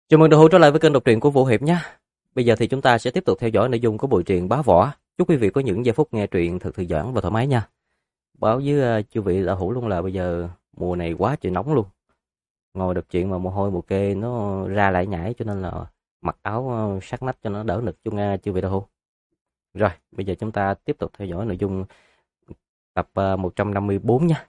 Chào mừng đồng hữu trở lại với kênh đọc truyện của Vũ Hiệp nhé. Bây giờ thì chúng ta sẽ tiếp tục theo dõi nội dung của bộ truyện Bá Võ. Chúc quý vị có những giây phút nghe truyện thật thư giãn và thoải mái nha. Báo với chư vị đạo hữu luôn là bây giờ mùa này quá trời nóng luôn. Ngồi đọc truyện mà mồ hôi mồ kê nó ra lại nhảy, cho nên là mặc áo sát nách cho nó đỡ nực cho nghe chư vị đạo hữu. Rồi, bây giờ chúng ta tiếp tục theo dõi nội dung tập 154 nha.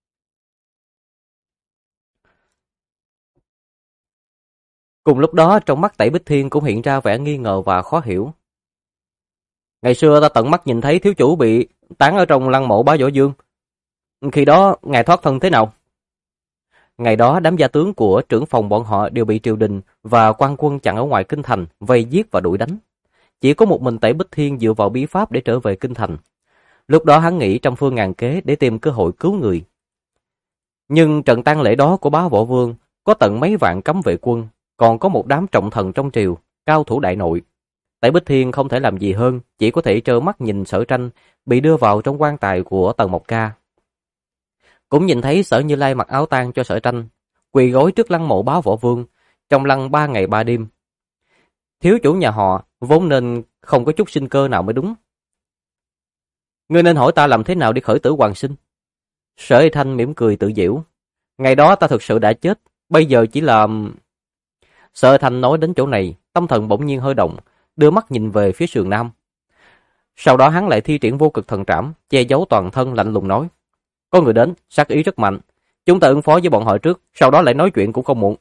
Cùng lúc đó, trong mắt Tẩy Bích Thiên cũng hiện ra vẻ nghi ngờ và khó hiểu. Ngày xưa ta tận mắt nhìn thấy thiếu chủ bị táng ở trong lăng mộ Bá Võ Dương. Khi đó, ngài thoát thân thế nào? Ngày đó, đám gia tướng của trưởng phòng bọn họ đều bị triều đình và quan quân chặn ở ngoài kinh thành, vây giết và đuổi đánh. Chỉ có một mình Tẩy Bích Thiên dựa vào bí pháp để trở về kinh thành. Lúc đó hắn nghĩ trăm phương ngàn kế để tìm cơ hội cứu người. Nhưng trận tang lễ đó của Bá Võ Vương có tận mấy vạn cấm vệ quân, còn có một đám trọng thần trong triều, cao thủ đại nội. Tẩy Bích Thiên không thể làm gì hơn, chỉ có thể trơ mắt nhìn Sở Tranh bị đưa vào trong quan tài của Tần Mộc Ca. Cũng nhìn thấy Sở Như Lai mặc áo tang cho Sở Tranh, quỳ gối trước lăng mộ Bá Võ Vương, trong lăng 3 ngày 3 đêm. Thiếu chủ nhà họ vốn nên không có chút sinh cơ nào mới đúng. Ngươi nên hỏi ta làm thế nào để khởi tử hoàn sinh. Sở Y Thanh mỉm cười tự giễu. Ngày đó ta thực sự đã chết, bây giờ chỉ là... Sở Y Thanh nói đến chỗ này, tâm thần bỗng nhiên hơi động, đưa mắt nhìn về phía sườn nam. Sau đó hắn lại thi triển vô cực thần trảm, che giấu toàn thân, lạnh lùng nói: có người đến, sát ý rất mạnh, chúng ta ứng phó với bọn họ trước, sau đó lại nói chuyện cũng không muộn.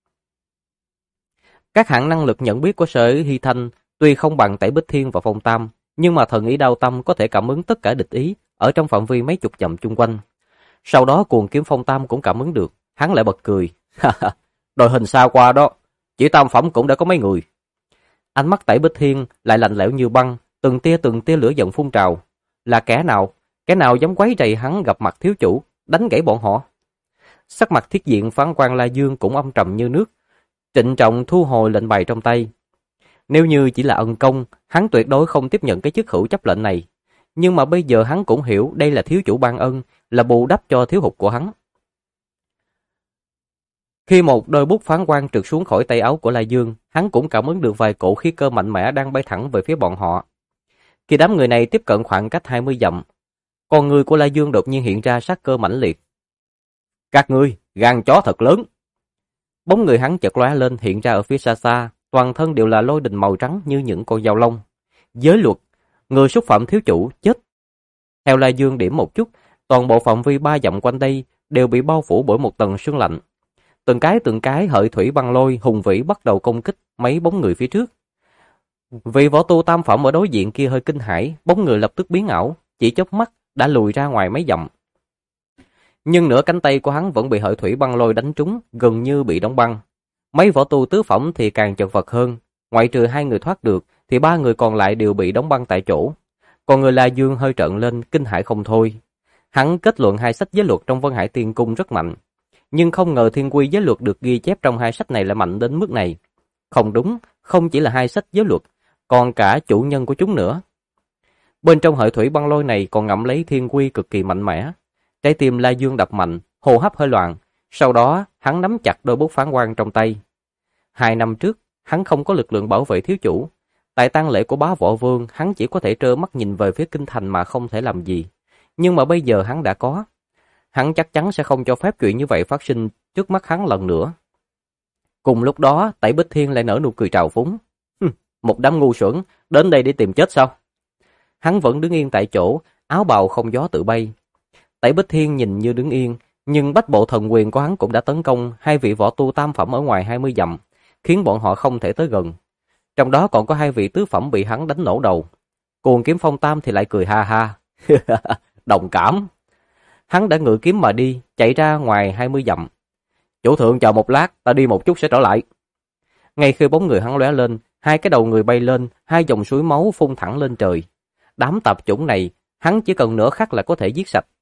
Các hạng năng lực nhận biết của Sở Y Thanh tuy không bằng Tẩy Bích Thiên và Phong Tam, nhưng mà thần ý đao tâm có thể cảm ứng tất cả địch ý ở trong phạm vi mấy chục dặm chung quanh. Sau đó cuồng kiếm Phong Tam cũng cảm ứng được, hắn lại bật cười. Đội hình xa qua đó, chỉ tam phẩm cũng đã có mấy người. Ánh mắt Tẩy Bích Thiên lại lạnh lẽo như băng, từng tia lửa giận phun trào. Là kẻ nào? Kẻ nào dám quấy rầy hắn gặp mặt thiếu chủ, đánh gãy bọn họ? Sắc mặt Thiết Diện Phán Quan La Dương cũng âm trầm như nước, trịnh trọng thu hồi lệnh bài trong tay. Nếu như chỉ là ân công, hắn tuyệt đối không tiếp nhận cái chức hữu chấp lệnh này. Nhưng mà bây giờ hắn cũng hiểu đây là thiếu chủ ban ân, là bù đắp cho thiếu hụt của hắn. Khi một đôi bút phán quan trượt xuống khỏi tay áo của La Dương, hắn cũng cảm ứng được vài cổ khí cơ mạnh mẽ đang bay thẳng về phía bọn họ. Khi đám người này tiếp cận khoảng cách 20 dặm, con người của La Dương đột nhiên hiện ra sát cơ mãnh liệt. Các ngươi, gan chó thật lớn. Bóng người hắn chợt lóe lên hiện ra ở phía xa xa, toàn thân đều là lôi đình màu trắng như những con dao long. Giới luật, người xúc phạm thiếu chủ, chết. Theo La Dương điểm một chút, toàn bộ phạm vi 3 dặm quanh đây đều bị bao phủ bởi một tầng sương lạnh. Từng cái hợi thủy băng lôi hùng vĩ bắt đầu công kích mấy bóng người phía trước. Vị võ tu tam phẩm ở đối diện kia hơi kinh hãi, bóng người lập tức biến ảo, chỉ chớp mắt đã lùi ra ngoài mấy dặm. Nhưng nửa cánh tay của hắn vẫn bị hợi thủy băng lôi đánh trúng, gần như bị đóng băng. Mấy võ tu tứ phẩm thì càng chật vật hơn, ngoại trừ 2 người thoát được thì 3 người còn lại đều bị đóng băng tại chỗ. Còn người La Dương hơi trợn lên, kinh hãi không thôi. Hắn kết luận 2 sách giới luật trong Vân Hải Tiên Cung rất mạnh, nhưng không ngờ thiên quy giới luật được ghi chép trong 2 sách này lại mạnh đến mức này. Không đúng, không chỉ là 2 sách giới luật, còn cả chủ nhân của chúng nữa. Bên trong hợi thủy băng lôi này còn ngậm lấy thiên quy cực kỳ mạnh mẽ. Trái tim La Dương đập mạnh, hô hấp hơi loạn, sau đó hắn nắm chặt đôi bút phán quan trong tay. 2 năm trước, hắn không có lực lượng bảo vệ thiếu chủ. Tại tang lễ của Bá Võ Vương, hắn chỉ có thể trơ mắt nhìn về phía kinh thành mà không thể làm gì. Nhưng mà bây giờ hắn đã có. Hắn chắc chắn sẽ không cho phép chuyện như vậy phát sinh trước mắt hắn lần nữa. Cùng lúc đó, Tẩy Bích Thiên lại nở nụ cười trào phúng. Một đám ngu xuẩn, đến đây để tìm chết sao? Hắn vẫn đứng yên tại chỗ, áo bào không gió tự bay. Tẩy Bích Thiên nhìn như đứng yên, nhưng bách bộ thần quyền của hắn cũng đã tấn công 2 vị võ tu tam phẩm ở ngoài 20 dặm, khiến bọn họ không thể tới gần. Trong đó còn có 2 vị tứ phẩm bị hắn đánh nổ đầu. Cuồng kiếm Phong Tam thì lại cười ha ha. Đồng cảm. Hắn đã ngự kiếm mà đi, chạy ra ngoài 20 dặm. Chủ thượng chờ một lát, ta đi một chút sẽ trở lại. Ngay khi bóng người hắn lóe lên, 2 cái đầu người bay lên, 2 dòng suối máu phun thẳng lên trời. Đám tạp chủng này, hắn chỉ cần nửa khắc là có thể giết sạch.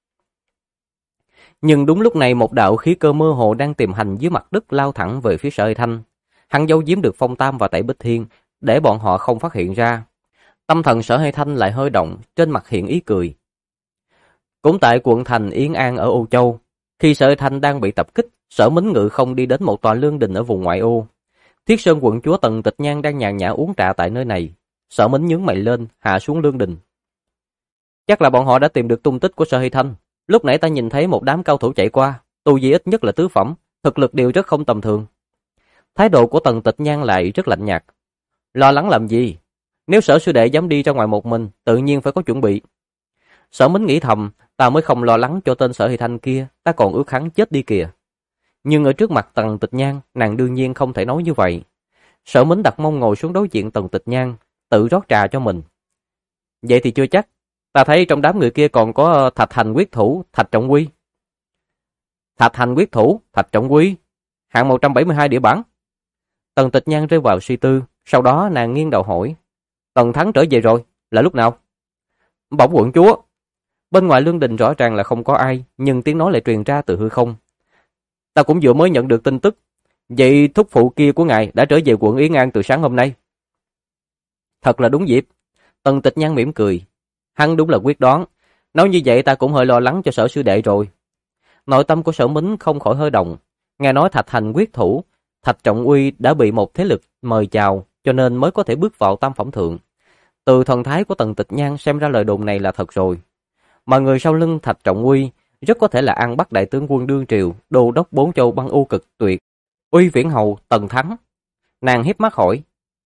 Nhưng đúng lúc này một đạo khí cơ mơ hồ đang tìm hành dưới mặt đất lao thẳng về phía Sở Y Thanh. Hắn giấu giếm được Phong Tam và Tẩy Bích Thiên, để bọn họ không phát hiện ra. Tâm thần Sở Y Thanh lại hơi động, trên mặt hiện ý cười. Cũng tại quận thành Yên An ở Ô Châu, khi Sở Y Thanh đang bị tập kích, Sở Mính Ngự không đi đến một tòa lương đình ở vùng ngoại ô. Thiết Sơn quận chúa Tần Tịch Nhan đang nhàn nhã uống trà tại nơi này. Sở Mính nhướng mày lên, hạ xuống lương đình. Chắc là bọn họ đã tìm được tung tích của Sở Hy Thanh. Lúc nãy ta nhìn thấy một đám cao thủ chạy qua, tu vi ít nhất là tứ phẩm, thực lực đều rất không tầm thường. Thái độ của Tần Tịch Nhan lại rất lạnh nhạt. Lo lắng làm gì? Nếu Sở sư đệ dám đi ra ngoài một mình, tự nhiên phải có chuẩn bị. Sở Mính nghĩ thầm, ta mới không lo lắng cho tên Sở Hy Thanh kia, ta còn ước hắn chết đi kìa. Nhưng ở trước mặt Tần Tịch Nhan, nàng đương nhiên không thể nói như vậy. Sở Mính đặt mông ngồi xuống đối diện Tần Tịch Nhan, tự rót trà cho mình. Vậy thì chưa chắc, ta thấy trong đám người kia còn có Thạch Hành quyết thủ, Thạch Trọng Quy. Thạch Hành quyết thủ, Thạch Trọng Quy, hạng 172 địa bảng. Tần Tịch Nhan rơi vào suy tư, sau đó nàng nghiêng đầu hỏi. Tần Thắng trở về rồi, là lúc nào? Bẩm quận chúa. Bên ngoài lương đình rõ ràng là không có ai, nhưng tiếng nói lại truyền ra từ hư không. Ta cũng vừa mới nhận được tin tức. Vậy thúc phụ kia của ngài đã trở về quận Yến An từ sáng hôm nay. Thật là đúng dịp. Tần Tịch Nhan mỉm cười. Hắn đúng là quyết đoán. Nói như vậy ta cũng hơi lo lắng cho Sở sư đệ rồi. Nội tâm của Sở Mính không khỏi hơi động. Nghe nói Thạch Hành quyết thủ, Thạch Trọng Uy đã bị một thế lực mời chào, cho nên mới có thể bước vào tam phẩm thượng. Từ thần thái của Tần Tịch Nhan xem ra lời đồn này là thật rồi. Mà người sau lưng Thạch Trọng Uy rất có thể là An Bắc đại tướng quân đương triều, đô đốc bốn châu băng u cực tuyệt, Uy Viễn hầu Tần Thắng. Nàng hiếp mắt hỏi.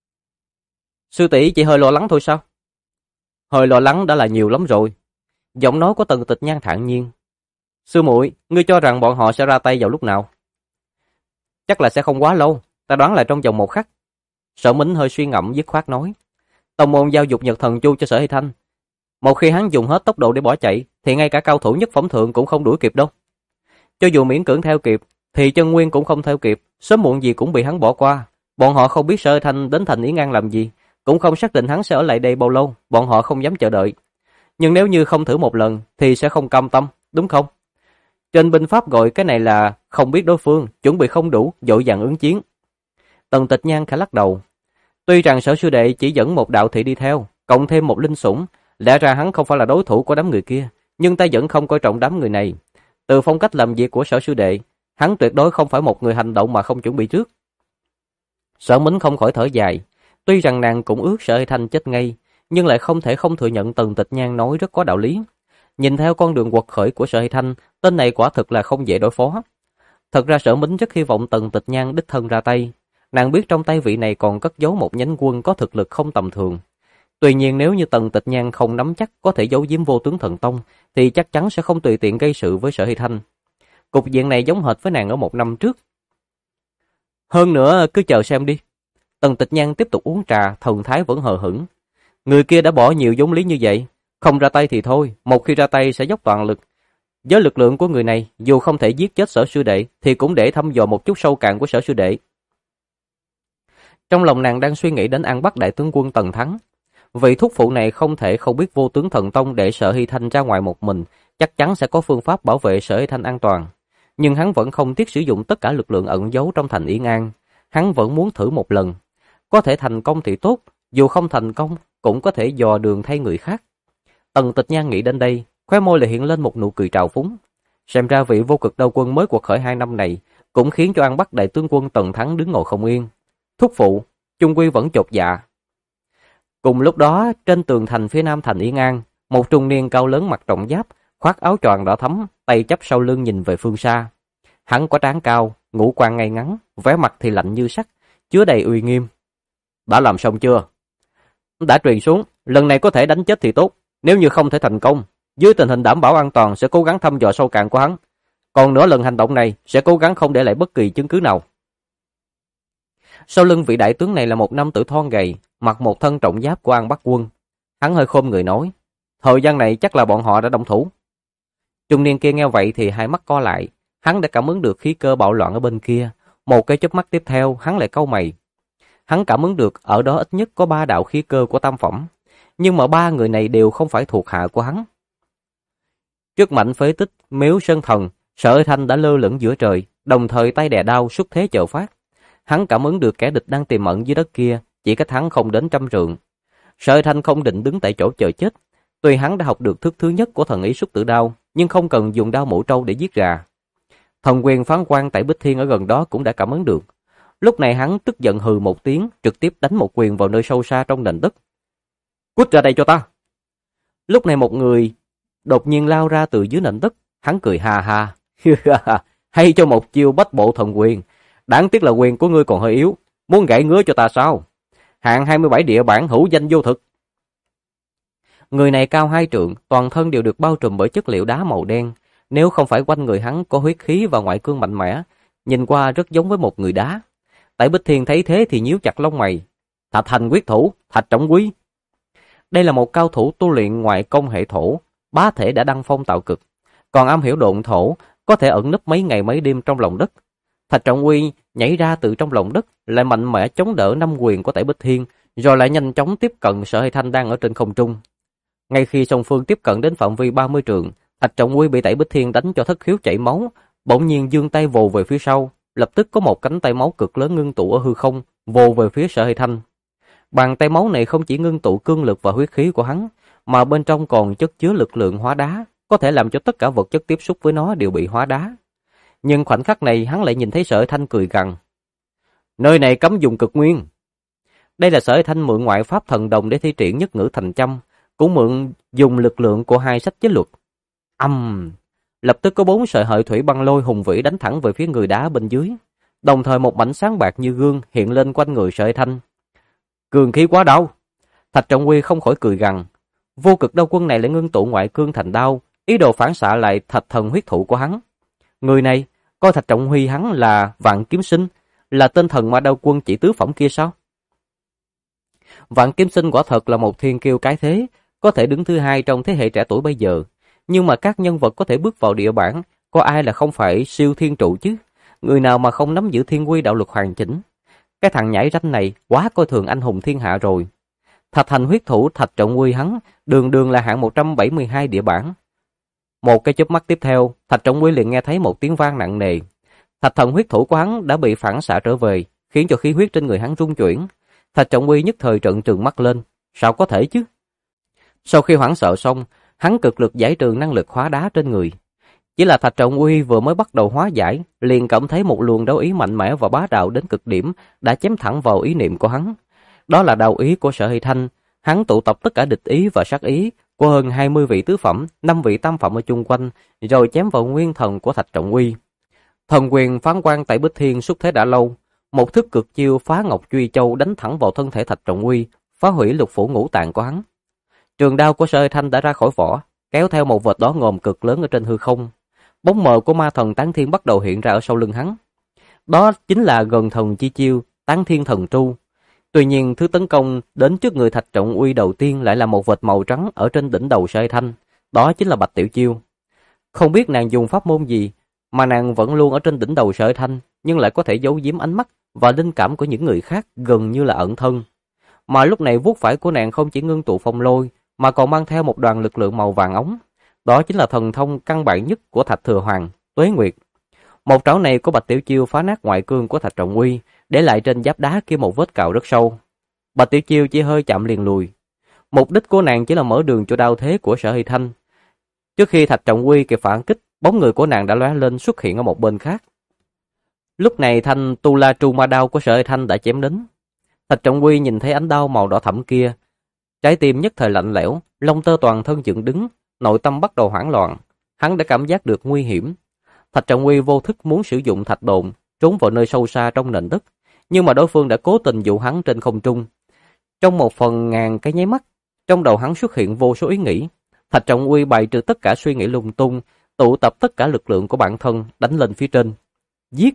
Sư tỷ chỉ hơi lo lắng thôi sao? Hơi lo lắng đã là nhiều lắm rồi. Giọng nói của Tần Tịch Nhan thản nhiên. Sư muội, ngươi cho rằng bọn họ sẽ ra tay vào lúc nào? Chắc là sẽ không quá lâu, ta đoán là trong vòng một khắc. Sở Mính hơi suy ngẫm dứt khoát nói. Tông môn giao dục Nhật Thần Chu cho Sở Hy Thanh. Một khi hắn dùng hết tốc độ để bỏ chạy, thì ngay cả cao thủ nhất phẩm thượng cũng không đuổi kịp đâu. Cho dù miễn cưỡng theo kịp, thì chân nguyên cũng không theo kịp, sớm muộn gì cũng bị hắn bỏ qua. Bọn họ không biết Sở Hy Thanh đến thành Yến An làm gì, cũng không xác định hắn sẽ ở lại đây bao lâu, bọn họ không dám chờ đợi. Nhưng nếu như không thử một lần, thì sẽ không cam tâm, đúng không? Trên binh pháp gọi cái này là không biết đối phương, chuẩn bị không đủ, vội vàng ứng chiến. Tần Tịch Nhan khẽ lắc đầu. Tuy rằng Sở sư đệ chỉ dẫn một đạo thị đi theo, cộng thêm một linh sủng, lẽ ra hắn không phải là đối thủ của đám người kia, nhưng ta vẫn không coi trọng đám người này. Từ phong cách làm việc của Sở sư đệ, hắn tuyệt đối không phải một người hành động mà không chuẩn bị trước. Sở Mính không khỏi thở dài, tuy rằng nàng cũng ước Sở Hy Thanh chết ngay, nhưng lại không thể không thừa nhận Tần Tịch Nhan nói rất có đạo lý. Nhìn theo con đường quật khởi của Sở Hy Thanh, tên này quả thực là không dễ đối phó. Thật ra Sở Mính rất hy vọng Tần Tịch Nhan đích thân ra tay. Nàng biết trong tay vị này còn cất giấu một nhánh quân có thực lực không tầm thường. Tuy nhiên nếu như Tần Tịch Nhan không nắm chắc có thể giấu giếm Vô Tướng Thần Tông, thì chắc chắn sẽ không tùy tiện gây sự với Sở Hy Thanh. Cục diện này giống hệt với nàng ở một năm trước. Hơn nữa cứ chờ xem đi. Tần Tịch Nhan tiếp tục uống trà, thần thái vẫn hờ hững. Người kia đã bỏ nhiều vốn lý như vậy, không ra tay thì thôi, một khi ra tay sẽ dốc toàn lực. Với lực lượng của người này, dù không thể giết chết Sở sư đệ, thì cũng để thăm dò một chút sâu cạn của Sở sư đệ. Trong lòng nàng đang suy nghĩ đến An Bắc đại tướng quân Tần Thắng. Vị thúc phụ này không thể không biết Vô Tướng Thần Tông để Sở Hy Thanh ra ngoài một mình, chắc chắn sẽ có phương pháp bảo vệ Sở Hy Thanh an toàn. Nhưng hắn vẫn không tiếc sử dụng tất cả lực lượng ẩn giấu trong thành Yến An. Hắn vẫn muốn thử một lần. Có thể thành công thì tốt, dù không thành công, cũng có thể dò đường thay người khác. Tần Tịch Nhan nghĩ đến đây, khóe môi lại hiện lên một nụ cười trào phúng. Xem ra vị vô cực đao quân mới quật khởi 2 năm này, cũng khiến cho An Bắc đại tướng quân Tần Thắng đứng ngồi không yên. Thúc phụ, chung quy vẫn chột dạ. Cùng lúc đó, trên tường thành phía nam thành Yến An, một trung niên cao lớn mặc trọng giáp, khoác áo choàng đỏ thẫm, tay chắp sau lưng nhìn về phương xa. Hắn có trán cao, ngũ quan ngay ngắn, vẻ mặt thì lạnh như sắt, chứa đầy uy nghiêm. Đã làm xong chưa? Đã truyền xuống, lần này có thể đánh chết thì tốt, nếu như không thể thành công, dưới tình hình đảm bảo an toàn sẽ cố gắng thăm dò sâu cạn của hắn. Còn nữa lần hành động này sẽ cố gắng không để lại bất kỳ chứng cứ nào. Sau lưng vị đại tướng này là một nam tử thon gầy, mặc một thân trọng giáp của An Bắc quân. Hắn hơi khom người nói, thời gian này chắc là bọn họ đã động thủ. Trung niên kia nghe vậy thì hai mắt co lại, hắn đã cảm ứng được khí cơ bạo loạn ở bên kia. Một cái chớp mắt tiếp theo, hắn lại cau mày. Hắn cảm ứng được ở đó ít nhất có 3 đạo khí cơ của tam phẩm, nhưng mà 3 người này đều không phải thuộc hạ của hắn. Trước mảnh phế tích Miếu Sơn Thần, Sở Hy Thanh đã lơ lửng giữa trời, đồng thời tay đè đao xuất thế chợ phát. Hắn cảm ứng được kẻ địch đang tiềm ẩn dưới đất kia, chỉ cách hắn không đến 100 trượng. Sở Hy Thanh không định đứng tại chỗ chờ chết. Tuy hắn đã học được thức thứ nhất của thần ý xuất tử đao, nhưng không cần dùng đao mổ trâu để giết gà. Thần quyền phán quan tại Bích Thiên ở gần đó cũng đã cảm ứng được. Lúc này hắn tức giận hừ một tiếng, trực tiếp đánh một quyền vào nơi sâu xa trong nền đất. Cút ra đây cho ta! Lúc này một người đột nhiên lao ra từ dưới nền đất, hắn cười ha ha. Hay cho một chiêu bách bộ thần quyền, đáng tiếc là quyền của ngươi còn hơi yếu, muốn gãy ngứa cho ta sao? Hạng 27 địa bản hữu danh vô thực. Người này cao 2 trượng, toàn thân đều được bao trùm bởi chất liệu đá màu đen, nếu không phải quanh người hắn có huyết khí và ngoại cương mạnh mẽ, nhìn qua rất giống với một người đá. Tại Bích Thiên thấy thế thì nhíu chặt lông mày. Thạch Thành quyết thủ, Thạch Trọng Quy. Đây là một cao thủ tu luyện ngoại công hệ thổ, bá thể đã đăng phong tạo cực, còn am hiểu độn thổ, có thể ẩn nấp mấy ngày mấy đêm trong lòng đất. Thạch Trọng Quy nhảy ra từ trong lòng đất, lại mạnh mẽ chống đỡ 5 quyền của Tẩy Bích Thiên, rồi lại nhanh chóng tiếp cận Sở Hay Thanh đang ở trên không trung. Ngay khi song phương tiếp cận đến phạm vi 30 trượng, Thạch Trọng Quy bị Tẩy Bích Thiên đánh cho thất khiếu chảy máu, bỗng nhiên giương tay vồ về phía sau, lập tức có một cánh tay máu cực lớn ngưng tụ ở hư không, vồ về phía Sở Hay Thanh. Bàn tay máu này không chỉ ngưng tụ cương lực và huyết khí của hắn, mà bên trong còn chất chứa lực lượng hóa đá, có thể làm cho tất cả vật chất tiếp xúc với nó đều bị hóa đá. Nhưng khoảnh khắc này hắn lại nhìn thấy Sở Hay Thanh cười gằn. Nơi này cấm dùng cực nguyên. Đây là Sở Hay Thanh mượn ngoại pháp thần đồng để thi triển nhất ngữ thành châm, cũng mượn dùng lực lượng của 2 sách chế luật. Lập tức có 4 sợi hợi thủy băng lôi hùng vĩ đánh thẳng về phía người đá bên dưới. Đồng thời một mảnh sáng bạc như gương hiện lên quanh người Sở Hay Thanh. Cường khí quá đau. Thạch Trọng Quy không khỏi cười gằn. Vô cực đao quân này lại ngưng tụ ngoại cương thành đao, ý đồ phản xạ lại thạch thần huyết thụ của hắn. Người này coi Thạch Trọng Huy hắn là Vạn Kiếm Sinh, là tên thần ma đao quân chỉ tứ phẩm kia sao? Vạn Kiếm Sinh quả thật là một thiên kiêu cái thế, có thể đứng thứ 2 trong thế hệ trẻ tuổi bây giờ. Nhưng mà các nhân vật có thể bước vào địa bản, có ai là không phải siêu thiên trụ chứ? Người nào mà không nắm giữ thiên quy đạo luật hoàn chỉnh? Cái thằng nhảy ranh này quá coi thường anh hùng thiên hạ rồi. Thạch thành huyết thủ Thạch Trọng Quy hắn, đường đường là hạng 172 địa bản. Một cái chớp mắt tiếp theo, Thạch Trọng Quy liền nghe thấy một tiếng vang nặng nề. Thạch thần huyết thủ của hắn đã bị phản xạ trở về, khiến cho khí huyết trên người hắn rung chuyển. Thạch Trọng Quy nhất thời trợn trừng mắt lên, sao có thể chứ? Sau khi hoảng sợ xong, hắn cực lực giải trừ năng lực hóa đá trên người. Chỉ là Thạch Trọng Quy vừa mới bắt đầu hóa giải, liền cảm thấy một luồng đấu ý mạnh mẽ và bá đạo đến cực điểm đã chém thẳng vào ý niệm của hắn. Đó là đạo ý của Sở Hay Thanh. Hắn tụ tập tất cả địch ý và sát ý của hơn 20 vị tứ phẩm, 5 vị tam phẩm ở chung quanh, rồi chém vào nguyên thần của Thạch Trọng Quy. Thần quyền phán quan tại Bích Thiên xuất thế đã lâu, một thức cực chiêu phá ngọc truy châu đánh thẳng vào thân thể Thạch Trọng Quy, phá hủy lục phủ ngũ tạng của hắn. Trường đao của Sở Hay Thanh đã ra khỏi vỏ, kéo theo một vệt đỏ ngòm cực lớn ở trên hư không. Bóng mờ của ma thần Tán Thiên bắt đầu hiện ra ở sau lưng hắn. Đó chính là gần thần chi chiêu Tán Thiên Thần Tru. Tuy nhiên thứ tấn công đến trước người Thạch Trọng Uy đầu tiên lại là một vệt màu trắng ở trên đỉnh đầu Sở Hay Thanh, đó chính là Bạch Tiểu Chiêu. Không biết nàng dùng pháp môn gì mà nàng vẫn luôn ở trên đỉnh đầu Sở Hay Thanh, nhưng lại có thể giấu giếm ánh mắt và linh cảm của những người khác gần như là ẩn thân. Mà lúc này vuốt phải của nàng không chỉ ngưng tụ phong lôi, mà còn mang theo một đoàn lực lượng màu vàng ống. Đó chính là thần thông căn bản nhất của Thạch Thừa Hoàng, Tuế Nguyệt. Một trảo này của Bạch Tiểu Chiêu phá nát ngoại cương của Thạch Trọng Uy, để lại trên giáp đá kia một vết cào rất sâu. Bạch Tiểu Chiêu chỉ hơi chạm liền lùi. Mục đích của nàng chỉ là mở đường cho đao thế của Sở Hay Thanh. Trước khi Thạch Trọng Uy kịp phản kích, bóng người của nàng đã lóe lên xuất hiện ở một bên khác. Lúc này thanh tu la tru ma đao của Sở Hay Thanh đã chém đến. Thạch Trọng Uy nhìn thấy ánh đao màu đỏ thẫm kia, trái tim nhất thời lạnh lẽo, lông tơ toàn thân dựng đứng, nội tâm bắt đầu hoảng loạn. Hắn đã cảm giác được nguy hiểm. Thạch Trọng Uy vô thức muốn sử dụng thạch độn trốn vào nơi sâu xa trong nền đất, nhưng mà đối phương đã cố tình dụ hắn trên không trung. Trong 1/1000 cái nháy mắt, trong đầu hắn xuất hiện vô số ý nghĩ. Thạch Trọng Uy bày trừ tất cả suy nghĩ lung tung, tụ tập tất cả lực lượng của bản thân đánh lên phía trên. Giết!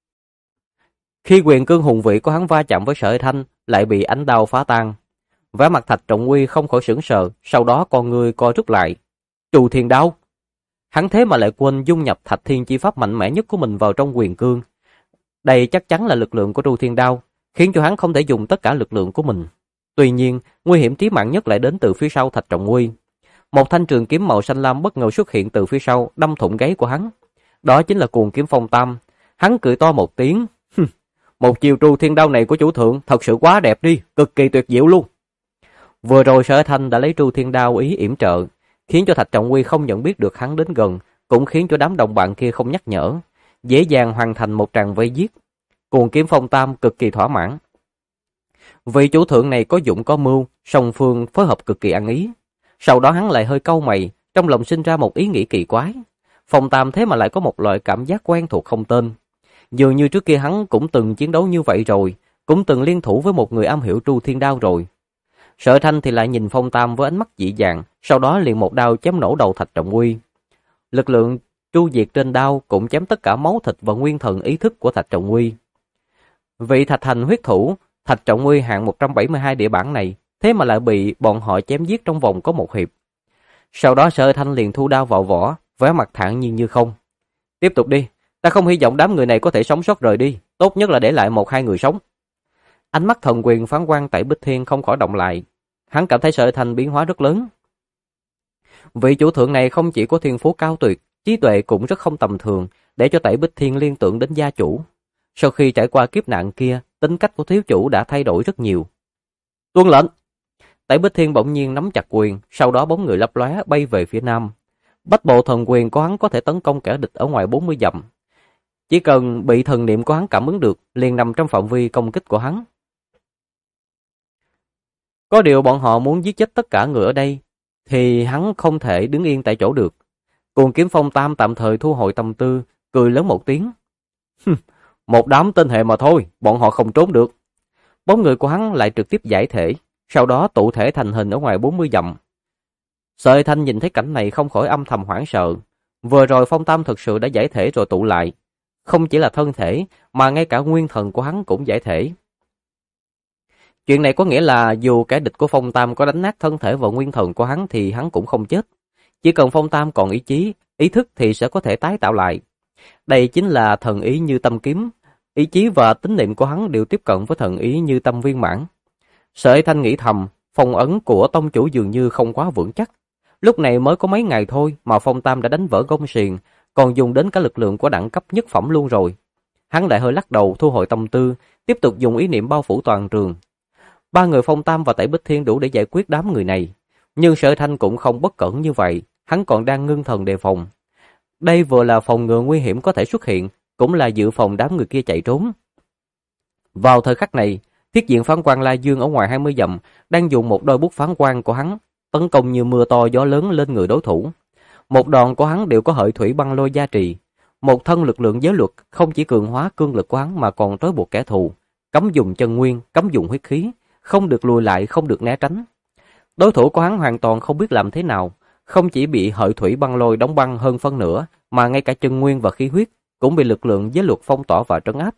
Khi quyền cương hùng vĩ của hắn va chạm với Sở Hay Thanh, lại bị ánh đao phá tan. Vẻ mặt Thạch Trọng Uy không khỏi sững sờ, sau đó con người co rút lại. Trù Thiên Đao! Hắn thế mà lại quên dung nhập Thạch Thiên chi pháp mạnh mẽ nhất của mình vào trong quyền cương. Đây chắc chắn là lực lượng của Trù Thiên Đao, khiến cho hắn không thể dùng tất cả lực lượng của mình. Tuy nhiên, nguy hiểm chí mạng nhất lại đến từ phía sau Thạch Trọng Uy. Một thanh trường kiếm màu xanh lam bất ngờ xuất hiện từ phía sau, đâm thủng gáy của hắn. Đó chính là Cuồng Kiếm Phong Tam. Hắn cười to một tiếng. Một chiều Trù Thiên Đao này của chủ thượng thật sự quá đẹp đi, cực kỳ tuyệt diệu luôn. Vừa rồi Sở Hay Thanh đã lấy Trù Thiên Đao ý yểm trợ, khiến cho Thạch Trọng Uy không nhận biết được hắn đến gần, cũng khiến cho đám đồng bạn kia không nhắc nhở, dễ dàng hoàn thành một tràng vây giết. Cuồng Kiếm Phong Tam cực kỳ thỏa mãn. Vị chủ thượng này có dụng có mưu, song phương phối hợp cực kỳ ăn ý. Sau đó hắn lại hơi cau mày, trong lòng sinh ra một ý nghĩ kỳ quái. Phong Tam thế mà lại có một loại cảm giác quen thuộc không tên. Dường như trước kia hắn cũng từng chiến đấu như vậy rồi, cũng từng liên thủ với một người am hiểu Tru Thiên Đao rồi. Sở Thanh thì lại nhìn Phong Tam với ánh mắt dị dạng, sau đó liền một đao chém nổ đầu Thạch Trọng Uy. Lực lượng tru diệt trên đao cũng chém tất cả máu thịt và nguyên thần ý thức của Thạch Trọng Uy. Vị Thạch Thành huyết thủ, Thạch Trọng Uy hạng 172 địa bản này, thế mà lại bị bọn họ chém giết trong vòng có một hiệp. Sau đó Sở Thanh liền thu đao vào vỏ, vẻ mặt thản nhiên như không. Tiếp tục đi, ta không hy vọng đám người này có thể sống sót rời đi, tốt nhất là để lại một hai người sống. Ánh mắt thần quyền phán quan tại Bích Thiên không khỏi động lại. Hắn cảm thấy Sở Thanh biến hóa rất lớn. Vị chủ thượng này không chỉ có thiên phú cao tuyệt, trí tuệ cũng rất không tầm thường, để cho Tẩy Bích Thiên liên tưởng đến gia chủ. Sau khi trải qua kiếp nạn kia, tính cách của thiếu chủ đã thay đổi rất nhiều. Tuân lệnh! Tẩy Bích Thiên bỗng nhiên nắm chặt quyền, sau đó bóng người lấp lóe bay về phía nam. Bách bộ thần quyền của hắn có thể tấn công kẻ địch ở ngoài 40 dặm. Chỉ cần bị thần niệm của hắn cảm ứng được, liền nằm trong phạm vi công kích của hắn. Có điều bọn họ muốn giết chết tất cả người ở đây, thì hắn không thể đứng yên tại chỗ được. Cuồng Kiếm Phong Tam tạm thời thu hồi tâm tư, cười lớn một tiếng. Một đám tên hệ mà thôi, bọn họ không trốn được. Bóng người của hắn lại trực tiếp giải thể, sau đó tụ thể thành hình ở ngoài 40 dặm. Sợi Thanh nhìn thấy cảnh này không khỏi âm thầm hoảng sợ. Vừa rồi Phong Tam thực sự đã giải thể rồi tụ lại. Không chỉ là thân thể, mà ngay cả nguyên thần của hắn cũng giải thể. Chuyện này có nghĩa là dù kẻ địch của Phong Tam có đánh nát thân thể và nguyên thần của hắn thì hắn cũng không chết. Chỉ cần Phong Tam còn ý chí, ý thức thì sẽ có thể tái tạo lại. Đây chính là thần ý Như Tâm kiếm. Ý chí và tín niệm của hắn đều tiếp cận với thần ý Như Tâm viên mãn. Sợi Thanh nghĩ thầm, phong ấn của tông chủ dường như không quá vững chắc. Lúc này mới có mấy ngày thôi mà Phong Tam đã đánh vỡ gông xiềng, còn dùng đến cả lực lượng của đẳng cấp nhất phẩm luôn rồi. Hắn lại hơi lắc đầu thu hồi tâm tư, tiếp tục dùng ý niệm bao phủ toàn trường. Ba người Phong Tam và Tẩy Bích Thiên đủ để giải quyết đám người này. Nhưng Sở Thanh cũng không bất cẩn như vậy, hắn còn đang ngưng thần đề phòng. Đây vừa là phòng ngừa nguy hiểm có thể xuất hiện, cũng là dự phòng đám người kia chạy trốn. Vào thời khắc này, Thiết diện phán quan La Dương ở ngoài 20 dặm đang dùng một đôi bút phán quan của hắn tấn công như mưa to gió lớn lên người đối thủ. Một đòn của hắn đều có hợi thủy băng lôi gia trì. Một thân lực lượng giới luật không chỉ cường hóa cương lực của hắn mà còn trói buộc kẻ thù, cấm dùng chân nguyên, cấm dùng huyết khí, không được lùi lại, không được né tránh. Đối thủ của hắn hoàn toàn không biết làm thế nào, không chỉ bị hợi thủy băng lôi đóng băng hơn phân nửa, mà ngay cả chân nguyên và khí huyết cũng bị lực lượng giới luật phong tỏa và trấn áp.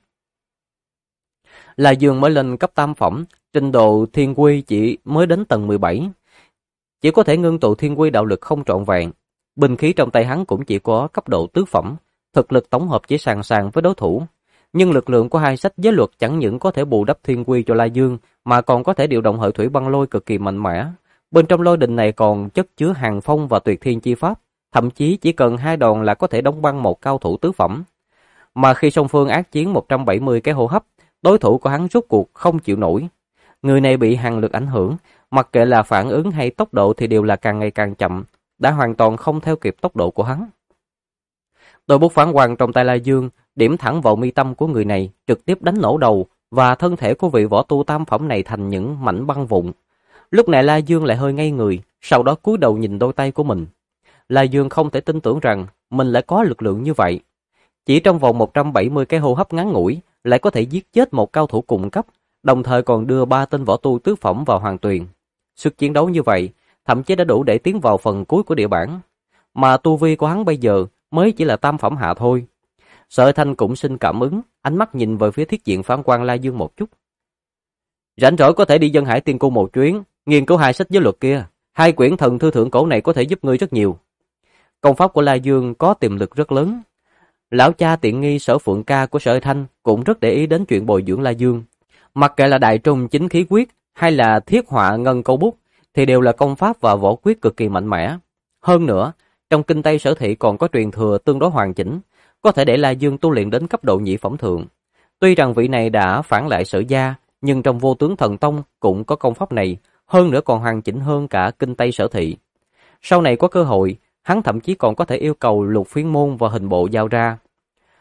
La Dương mới lên cấp tam phẩm, trình độ thiên quy chỉ mới đến tầng 17. Chỉ có thể ngưng tụ thiên quy đạo lực không trọn vẹn. Binh khí trong tay hắn cũng chỉ có cấp độ tứ phẩm, thực lực tổng hợp chỉ sàn sàn với đối thủ. Nhưng lực lượng của hai sách giới luật chẳng những có thể bù đắp thiên quy cho La Dương, mà còn có thể điều động hợi thủy băng lôi cực kỳ mạnh mẽ. Bên trong lôi đình này còn chất chứa hàng phong và tuyệt thiên chi pháp, thậm chí chỉ cần 2 đòn là có thể đóng băng một cao thủ tứ phẩm. Mà khi song phương ác chiến 170 cái hô hấp, đối thủ của hắn rốt cuộc không chịu nổi. Người này bị hàn lực ảnh hưởng, mặc kệ là phản ứng hay tốc độ thì đều là càng ngày càng chậm, đã hoàn toàn không theo kịp tốc độ của hắn. Đôi bút phán quan trong tay La Dương điểm thẳng vào mi tâm của người này, trực tiếp đánh nổ đầu và thân thể của vị võ tu tam phẩm này thành những mảnh băng vụn. Lúc này La Dương lại hơi ngây người, sau đó cúi đầu nhìn đôi tay của mình. La Dương không thể tin tưởng rằng mình lại có lực lượng như vậy. Chỉ trong vòng 170 cái hô hấp ngắn ngủi lại có thể giết chết một cao thủ cùng cấp, đồng thời còn đưa 3 tên võ tu tứ phẩm vào hoàng tuyền. Sức chiến đấu như vậy, thậm chí đã đủ để tiến vào phần cuối của địa bản. Mà tu vi của hắn bây giờ mới chỉ là tam phẩm hạ thôi. Sở Thanh cũng sinh cảm ứng, ánh mắt nhìn về phía thiết diện phán quan La Dương một chút. Rảnh rỗi có thể đi Dân Hải Tiên Cung một chuyến, nghiên cứu 2 sách giới luật kia. 2 quyển thần thư thượng cổ này có thể giúp ngươi rất nhiều. Công pháp của La Dương có tiềm lực rất lớn. Lão cha tiện nghi Sở Phượng Ca của Sở Thanh cũng rất để ý đến chuyện bồi dưỡng La Dương. Mặc kệ là Đại Trung Chính Khí Quyết hay là Thiết Họa Ngân Câu Bút thì đều là công pháp và võ quyết cực kỳ mạnh mẽ. Hơn nữa, trong kinh Tây Sở Thị còn có truyền thừa tương đối hoàn chỉnh, có thể để La Dương tu luyện đến cấp độ nhị phẩm thượng. Tuy rằng vị này đã phản lại Sở gia, nhưng trong Vô Tướng Thần Tông cũng có công pháp này, hơn nữa còn hoàn chỉnh hơn cả kinh Tây Sở Thị. Sau này có cơ hội, hắn thậm chí còn có thể yêu cầu Lục Phiến Môn và Hình Bộ giao ra.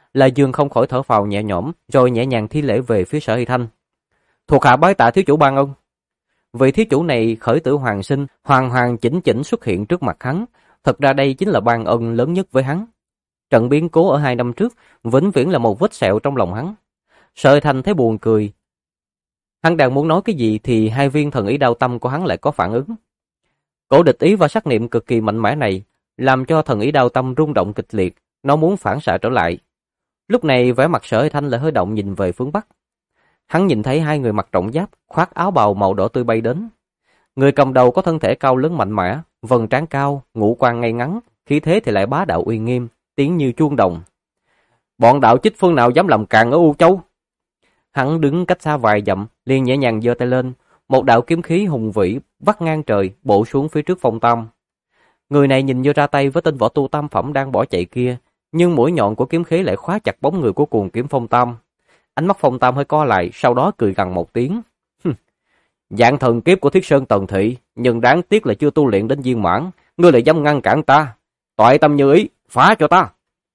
La Dương không khỏi thở phào nhẹ nhõm, rồi nhẹ nhàng thi lễ về phía Sở Hy Thanh. Thuộc hạ bái tạ thiếu chủ ban ân. Vị thiếu chủ này khởi tử hoàn sinh, hoàn hoàn chỉnh chỉnh xuất hiện trước mặt hắn. Thật ra đây chính là ban ân lớn nhất với hắn. Trận biến cố ở 2 năm trước, vĩnh viễn là một vết sẹo trong lòng hắn. Sở Hy Thanh thấy buồn cười. Hắn đang muốn nói cái gì thì 2 viên thần ý đao tâm của hắn lại có phản ứng. Cổ địch ý và sắc niệm cực kỳ mạnh mẽ này làm cho thần ý đao tâm rung động kịch liệt, nó muốn phản xạ trở lại. Lúc này vẻ mặt Sở Hy Thanh lại hơi động nhìn về phương bắc. Hắn nhìn thấy 2 người mặc trọng giáp, khoác áo bào màu đỏ tươi bay đến. Người cầm đầu có thân thể cao lớn mạnh mẽ, vầng trán cao, ngũ quan ngay ngắn, khí thế thì lại bá đạo uy nghiêm, tiếng như chuông đồng. Bọn đạo chích phương nào dám làm càn ở U Châu? Hắn đứng cách xa vài dặm, liền nhẹ nhàng giơ tay lên, một đạo kiếm khí hùng vĩ vắt ngang trời, bổ xuống phía trước Phong Tam. Người này nhìn như ra tay với tên võ tu tam phẩm đang bỏ chạy kia, nhưng mũi nhọn của kiếm khí lại khóa chặt bóng người của cuồng kiếm Phong Tam. Ánh mắt Phong Tam hơi co lại, sau đó cười gằn một tiếng. Dạng thần kiếp của Thiết Sơn Tần Thị, nhưng đáng tiếc là chưa tu luyện đến viên mãn, ngươi lại dám ngăn cản ta. Toại tâm như ý, phá cho ta.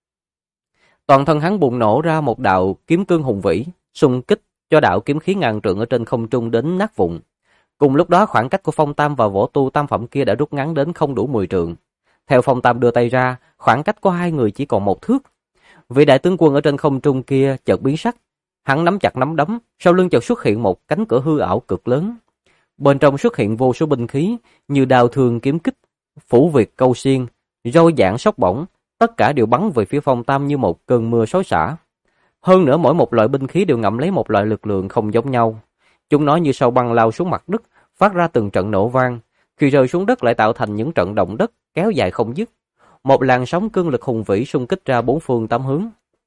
Toàn thân hắn bùng nổ ra một đạo kiếm cương hùng vĩ, xung kích cho đạo kiếm khí ngàn trượng ở trên không trung đến nát vụn. Cùng lúc đó khoảng cách của Phong Tam và võ tu tam phẩm kia đã rút ngắn đến không đủ 10 trượng. Theo Phong Tam đưa tay ra, khoảng cách của 2 người chỉ còn 1 thước. Vị đại tướng quân ở trên không trung kia chợt biến sắc, hắn nắm chặt nắm đấm, sau lưng chợt xuất hiện một cánh cửa hư ảo cực lớn. Bên trong xuất hiện vô số binh khí như đao thương kiếm kích, phủ việt câu xiên, roi dạng sóc bổng, tất cả đều bắn về phía Phong Tam như một cơn mưa xối xả. Hơn nữa mỗi một loại binh khí đều ngậm lấy một loại lực lượng không giống nhau. Chúng nó như sao băng lao xuống mặt đất, phát ra từng trận nổ vang, khi rơi xuống đất lại tạo thành những trận động đất kéo dài không dứt. Một làn sóng cương lực hùng vĩ xung kích ra 4 phương 8 hướng.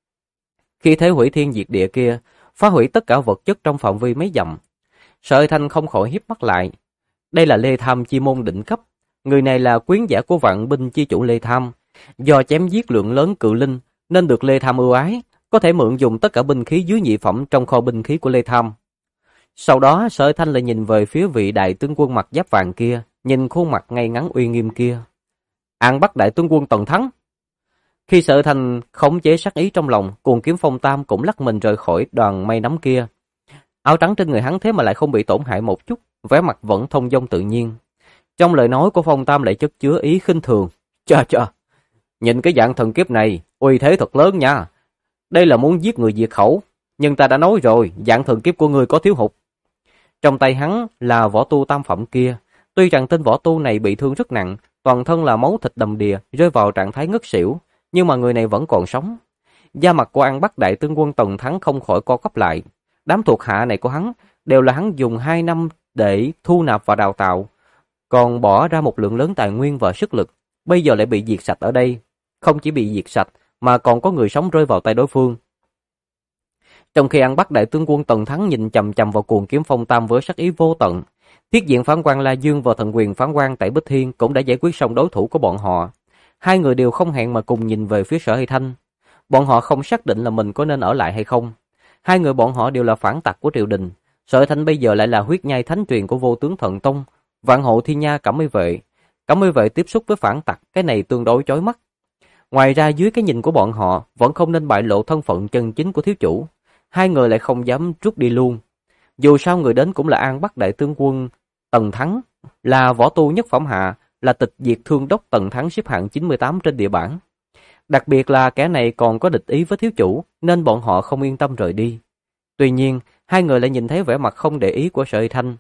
Khi thế hủy thiên diệt địa kia, phá hủy tất cả vật chất trong phạm vi mấy dặm. Sở Hy Thanh không khỏi híp mắt lại. Đây là Lê Tham chi môn đỉnh cấp, người này là quyến giả của vạn binh chi chủ Lê Tham, do chém giết lượng lớn cự linh nên được Lê Tham ưu ái, có thể mượn dùng tất cả binh khí dưới nhị phẩm trong kho binh khí của Lê Tham. Sau đó Sở Hy Thanh lại nhìn về phía vị đại tướng quân mặc giáp vàng kia, nhìn khuôn mặt ngay ngắn uy nghiêm kia. An Bắc đại tướng quân Tần Thắng. Khi Sở Hy Thanh khống chế sát ý trong lòng, cuồng kiếm Phong Tam cũng lắc mình rời khỏi đoàn mây nắm kia. Áo trắng trên người hắn thế mà lại không bị tổn hại một chút, vẻ mặt vẫn thông dong tự nhiên. Trong lời nói của Phong Tam lại chất chứa ý khinh thường. Chà, nhìn cái dạng thần kiếp này, uy thế thật lớn nha. Đây là muốn giết người diệt khẩu, nhưng ta đã nói rồi, dạng thần kiếp của ngươi có thiếu hụt. Trong tay hắn là võ tu tam phẩm kia, tuy rằng tên võ tu này bị thương rất nặng, toàn thân là máu thịt đầm đìa, rơi vào trạng thái ngất xỉu, nhưng mà người này vẫn còn sống. Da mặt của An Bắc đại tướng quân Tần Thắng không khỏi co quắp lại. Đám thuộc hạ này của hắn đều là hắn dùng 2 năm để thu nạp và đào tạo, còn bỏ ra một lượng lớn tài nguyên và sức lực, bây giờ lại bị diệt sạch ở đây. Không chỉ bị diệt sạch, mà còn có người sống rơi vào tay đối phương. Trong khi An Bắc đại tướng quân Tần Thắng nhìn chằm chằm vào cuồng kiếm Phong Tam với sắc ý vô tận, Thiết diện phán quan La Dương và thần quyền phán quan tại Bích Thiên cũng đã giải quyết xong đối thủ của bọn họ. 2 người đều không hẹn mà cùng nhìn về phía Sở Hy Thanh. Bọn họ không xác định là mình có nên ở lại hay không. 2 người bọn họ đều là phản tặc của triều đình. Sở Hy Thanh bây giờ lại là huyết nhai thánh truyền của Vô Tướng Thần Tông, Vạn Hộ Thiên Nha Cẩm Y Vệ. Cẩm Y Vệ tiếp xúc với phản tặc, cái này tương đối chói mắt. Ngoài ra dưới cái nhìn của bọn họ, vẫn không nên bại lộ thân phận chân chính của thiếu chủ. 2 người lại không dám rút đi luôn. Dù sao người đến cũng là An Bắc đại tướng quân Tần Thắng, là võ tu nhất phẩm hạ, là tịch diệt thương đốc Tần Thắng xếp hạng 98 trên địa bảng. Đặc biệt là kẻ này còn có địch ý với thiếu chủ, nên bọn họ không yên tâm rời đi. Tuy nhiên, 2 người lại nhìn thấy vẻ mặt không để ý của Sở Hy Thanh.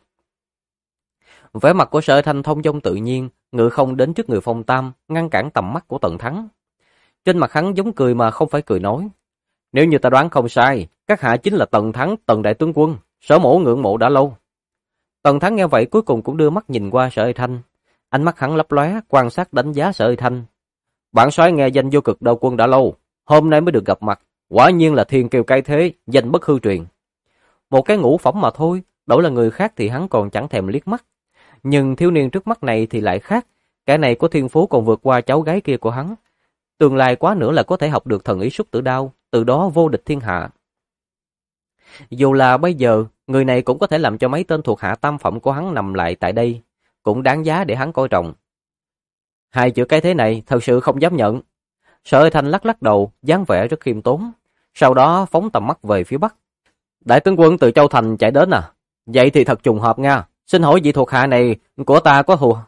Vẻ mặt của Sở Hy Thanh thông dong tự nhiên, ngự không đến trước người Phong Tam, ngăn cản tầm mắt của Tần Thắng. Trên mặt hắn giống cười mà không phải cười nói. Nếu như ta đoán không sai, các hạ chính là Tần Thắng, Tần đại tướng quân, Sở mỗ ngưỡng mộ đã lâu. Tần Thắng nghe vậy cuối cùng cũng đưa mắt nhìn qua Sở Hy Thanh. Ánh mắt hắn lấp lóe, quan sát đánh giá Sở Hy Thanh. Bản soái nghe danh vô cực đao quân đã lâu, hôm nay mới được gặp mặt, quả nhiên là thiên kiêu cái thế, danh bất hư truyền. Một cái ngũ phẩm mà thôi, đổi là người khác thì hắn còn chẳng thèm liếc mắt. Nhưng thiếu niên trước mắt này thì lại khác, kẻ này có thiên phú còn vượt qua cháu gái kia của hắn. Tương lai quá nữa là có thể học được thần ý xúc tử đao, từ đó vô địch thiên hạ. Dù là bây giờ, người này cũng có thể làm cho mấy tên thuộc hạ tam phẩm của hắn nằm lại tại đây, cũng đáng giá để hắn coi trọng. 2 chữ cái thế này thật sự không dám nhận. Sở Hy Thanh lắc lắc đầu, dáng vẻ rất khiêm tốn. sau đó phóng tầm mắt về phía bắc. Đại tướng quân từ Châu Thành chạy đến à? Vậy thì thật trùng hợp nha. Xin hỏi vị thuộc hạ này của ta có thù?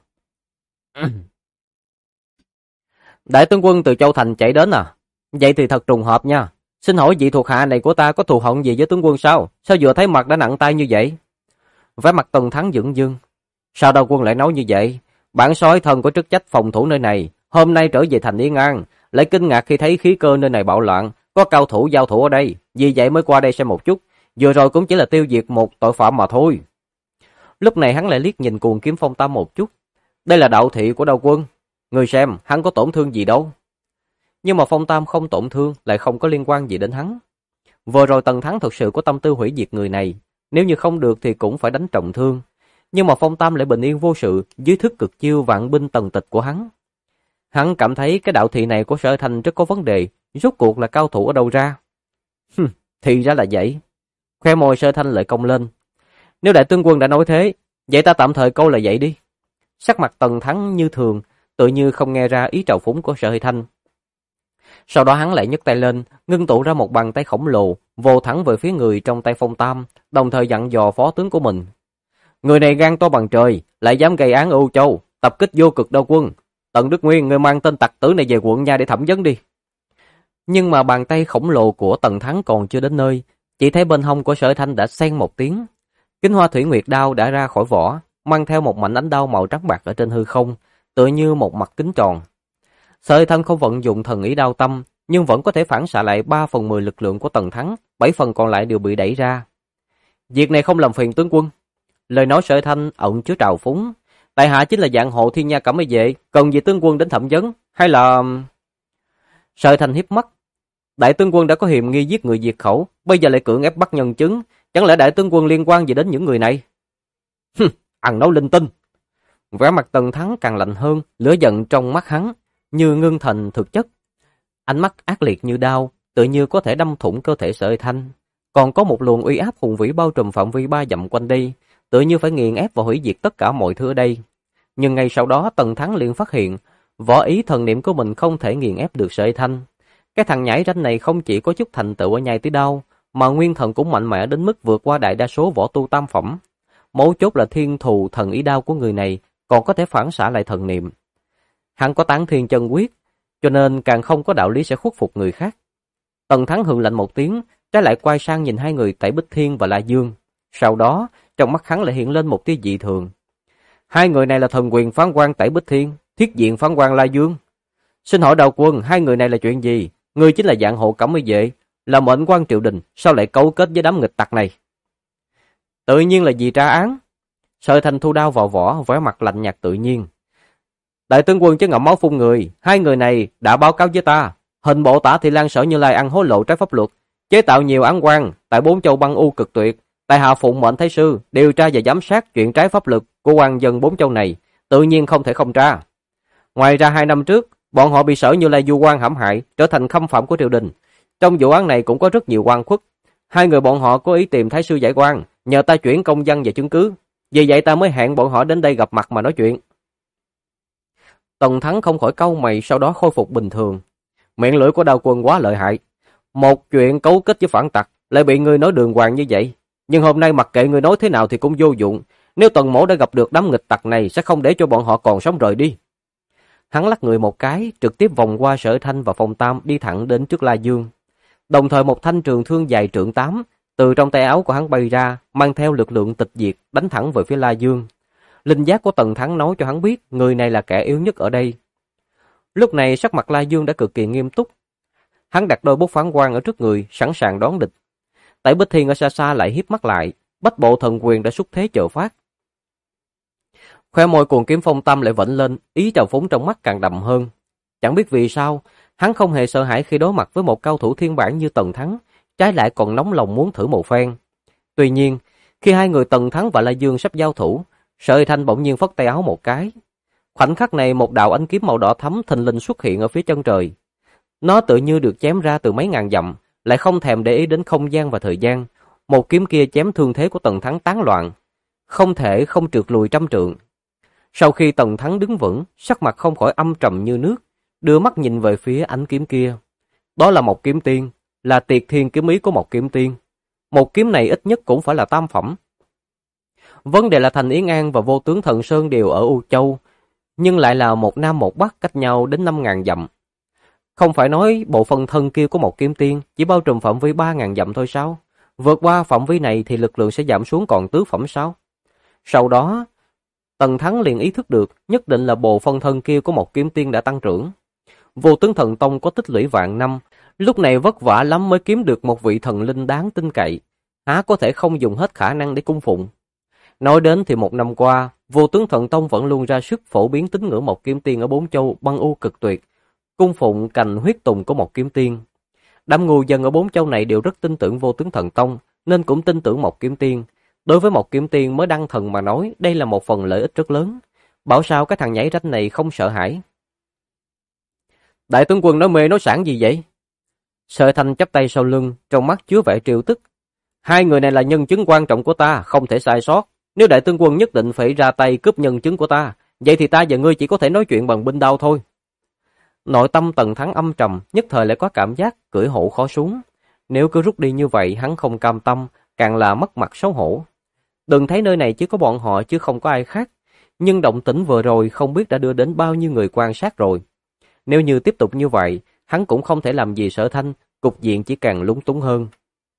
Đại tướng quân từ Châu Thành chạy đến à? Vậy thì thật trùng hợp nha. Xin hỏi vị thuộc hạ này của ta có thù hận gì với tướng quân sao? Sao vừa thấy mặt đã nặng tay như vậy? Vẻ mặt Tần Thắng dửng dưng. Sao Đao quân lại nói như vậy? Bản soái thần có chức trách phòng thủ nơi này, hôm nay trở về thành Yên An, lại kinh ngạc khi thấy khí cơ nơi này bạo loạn, có cao thủ giao thủ ở đây, vì vậy mới qua đây xem một chút. Vừa rồi cũng chỉ là tiêu diệt một tội phạm mà thôi. Lúc này hắn lại liếc nhìn Cuồng Kiếm Phong Tam một chút. Đây là đạo thị của Đao quân, người xem hắn có tổn thương gì đâu. Nhưng mà Phong Tam không tổn thương lại không có liên quan gì đến hắn. Vừa rồi Tần Thắng thực sự có tâm tư hủy diệt người này, nếu như không được thì cũng phải đánh trọng thương. Nhưng mà Phong Tam lại bình yên vô sự dưới thức cực chiêu vạn binh tần tịch của hắn. Hắn cảm thấy cái đạo thị này của Sở Thành rất có vấn đề, rốt cuộc là cao thủ ở đâu ra? Thì ra là vậy. Khoe môi Sở Thanh lại cong lên. Nếu đại tướng quân đã nói thế, vậy ta tạm thời câu là vậy đi. Sắc mặt Tần Thắng như thường, tự như không nghe ra ý trào phúng của Sở Thanh. Sau đó hắn lại nhấc tay lên, ngưng tụ ra một bàn tay khổng lồ, vồ thẳng về phía người trong tay Phong Tam, đồng thời dặn dò phó tướng của mình. Người này gan to bằng trời, lại dám gây án ở Ưu Châu, tập kích vô cực Đao quân. Tần Đức Nguyên, người mang tên tặc tử này về quận nha để thẩm vấn đi. Nhưng mà bàn tay khổng lồ của Tần Thắng còn chưa đến nơi, chỉ thấy bên hông của Sở Thanh đã xen một tiếng. Kính Hoa Thủy Nguyệt đao đã ra khỏi vỏ, mang theo một mảnh ánh đao màu trắng bạc ở trên hư không, tựa như một mặt kính tròn. Sở Thanh không vận dụng thần ý đao tâm, nhưng vẫn có thể phản xạ lại 3/10 lực lượng của Tần Thắng, 7 phần còn lại đều bị đẩy ra. Việc này không làm phiền tướng quân. Lời nói Sở Thanh ẩn chứa trào phúng. Tại hạ chính là dạng hộ Thiên Nha Cẩm Y Vệ, cần gì tướng quân đến thẩm vấn, hay là... Sở Thanh hiếp mắt. Đại tướng quân đã có hiềm nghi giết người diệt khẩu, bây giờ lại cưỡng ép bắt nhân chứng, chẳng lẽ đại tướng quân liên quan gì đến những người này? Ăn nói linh tinh. Vẻ mặt Tần Thắng càng lạnh hơn, lửa giận trong mắt hắn như ngưng thành thực chất. Ánh mắt ác liệt như đao, tự như có thể đâm thủng cơ thể Sở Thanh. Còn có một luồng uy áp hùng vĩ bao trùm phạm vi 3 dặm quanh đây, tự như phải nghiền ép và hủy diệt tất cả mọi thứ ở đây. Nhưng ngay sau đó Tần Thắng liền phát hiện, võ ý thần niệm của mình không thể nghiền ép được Sở Thanh. Cái thằng nhãi ranh này không chỉ có chút thành tựu ở nhai tí đao, mà nguyên thần cũng mạnh mẽ đến mức vượt qua đại đa số võ tu tam phẩm. Mấu chốt là thiên thù thần ý đao của người này còn có thể phản xạ lại thần niệm. Hắn có tán thiên chân quyết, cho nên càng không có đạo lý sẽ khuất phục người khác. Tần Thắng hừ lạnh một tiếng, trái lại quay sang nhìn hai người Tẩy Bích Thiên và La Dương. Sau đó, trong mắt hắn lại hiện lên một tia dị thường. Hai người này là thần quyền phán quan Tẩy Bích Thiên, thiết diện phán quan La Dương. Xin hỏi Đao quân, hai người này là chuyện gì? Ngươi chính là dạng hộ Cẩm Y Vệ, là mệnh quan triều đình, sao lại cấu kết với đám nghịch tặc này? Tự nhiên là vì tra án. Sở Thanh thu đao vào vỏ, vẻ mặt lạnh nhạt tự nhiên. Đại tướng quân chứ ngậm máu phun người, hai người này đã báo cáo với ta. Hình bộ Tả Thị Lan Sở Như Lai ăn hối lộ trái pháp luật, chế tạo nhiều án quan tại 4 châu băng u cực tuyệt. Tại hạ phụng mệnh thái sư điều tra và giám sát chuyện trái pháp luật của quan dân 4 châu này, tự nhiên không thể không tra. Ngoài ra 2 năm trước, bọn họ bị Sở Như Lai du quan hãm hại, trở thành khâm phạm của triều đình. Trong vụ án này cũng có rất nhiều oan khuất. Hai người bọn họ có ý tìm thái sư giải oan, nhờ ta chuyển công văn và chứng cứ. Vì vậy ta mới hẹn bọn họ đến đây gặp mặt mà nói chuyện. Tần Thắng không khỏi cau mày, sau đó khôi phục bình thường. Miệng lưỡi của Đao quân quá lợi hại. Một chuyện cấu kết với phản tặc lại bị ngươi nói đường hoàng như vậy. Nhưng hôm nay mặc kệ ngươi nói thế nào thì cũng vô dụng. Nếu Tần mỗ đã gặp được đám nghịch tặc này sẽ không để cho bọn họ còn sống rời đi. Hắn lắc người một cái, trực tiếp vòng qua Sở Thanh và Phong Tam đi thẳng đến trước La Dương. Đồng thời một thanh trường thương dài trượng 8 từ trong tay áo của hắn bay ra, mang theo lực lượng tịch diệt đánh thẳng về phía La Dương. Linh giác của Tần Thắng nói cho hắn biết người này là kẻ yếu nhất ở đây. Lúc này sắc mặt La Dương đã cực kỳ nghiêm túc. Hắn đặt đôi bút phán quan ở trước người, sẵn sàng đón địch. Tẩy Bích Thiên ở xa xa lại hiếp mắt lại, bách bộ thần quyền đã xúc thế chờ phát. Khoe môi Cuồng Kiếm Phong Tâm lại vểnh lên, ý trào phúng trong mắt càng đậm hơn. Chẳng biết vì sao, hắn không hề sợ hãi khi đối mặt với một cao thủ thiên bản như Tần Thắng, trái lại còn nóng lòng muốn thử một phen. Tuy nhiên, khi hai người Tần Thắng và La Dương sắp giao thủ, Sở Thanh bỗng nhiên phất tay áo một cái. Khoảnh khắc này một đạo ánh kiếm màu đỏ thắm thình lình xuất hiện ở phía chân trời. Nó tự như được chém ra từ mấy ngàn dặm, lại không thèm để ý đến không gian và thời gian. Một kiếm kia chém thương thế của Tần Thắng tán loạn, không thể không trượt lùi trăm trượng. Sau khi Tần Thắng đứng vững, sắc mặt không khỏi âm trầm như nước, đưa mắt nhìn về phía ánh kiếm kia. Đó là một kiếm tiên, là Tiệt Thiên kiếm ý của một kiếm tiên. Một kiếm này ít nhất cũng phải là tam phẩm. Vấn đề là Thành Yến An và Vô Tướng Thần Sơn đều ở U Châu, nhưng lại là một nam một bắc, cách nhau đến 5.000 dặm. Không phải nói bộ phận thân kia của một kiếm tiên chỉ bao trùm phạm vi 3.000 dặm thôi sao? Vượt qua phạm vi này thì lực lượng sẽ giảm xuống còn tứ phẩm sao? Sau đó, Tần Thắng liền ý thức được nhất định là bộ phận thân kia của một kiếm tiên đã tăng trưởng. Vô Tướng Thần Tông có tích lũy vạn năm, lúc này vất vả lắm mới kiếm được một vị thần linh đáng tin cậy, há có thể không dùng hết khả năng để cung phụng. Nói đến thì một năm qua, Vô Tướng Thần Tông vẫn luôn ra sức phổ biến tín ngưỡng một kiếm tiên ở bốn châu băng u cực tuyệt, cung phụng cành huyết tùng của một kiếm tiên. Đám ngu dân ở bốn châu này đều rất tin tưởng Vô Tướng Thần Tông, nên cũng tin tưởng một kiếm tiên. Đối với một kiếm tiên mới đăng thần mà nói, đây là một phần lợi ích rất lớn. Bảo sao cái thằng nhảy rách này không sợ hãi. Đại tướng quân nói mê nói sảng gì vậy? Sở Thanh chắp tay sau lưng, trong mắt chứa vẻ trêu tức. Hai người này là nhân chứng quan trọng của ta, không thể sai sót. Nếu đại tướng quân nhất định phải ra tay cướp nhân chứng của ta, vậy thì ta và ngươi chỉ có thể nói chuyện bằng binh đao thôi. Nội tâm Tần Thắng âm trầm, nhất thời lại có cảm giác cưỡi hổ khó xuống. Nếu cứ rút đi như vậy, hắn không cam tâm, càng là mất mặt xấu hổ. Đừng thấy nơi này chỉ có bọn họ chứ không có ai khác, nhưng động tĩnh vừa rồi không biết đã đưa đến bao nhiêu người quan sát rồi. Nếu như tiếp tục như vậy, hắn cũng không thể làm gì Sở Thanh, cục diện chỉ càng lúng túng hơn.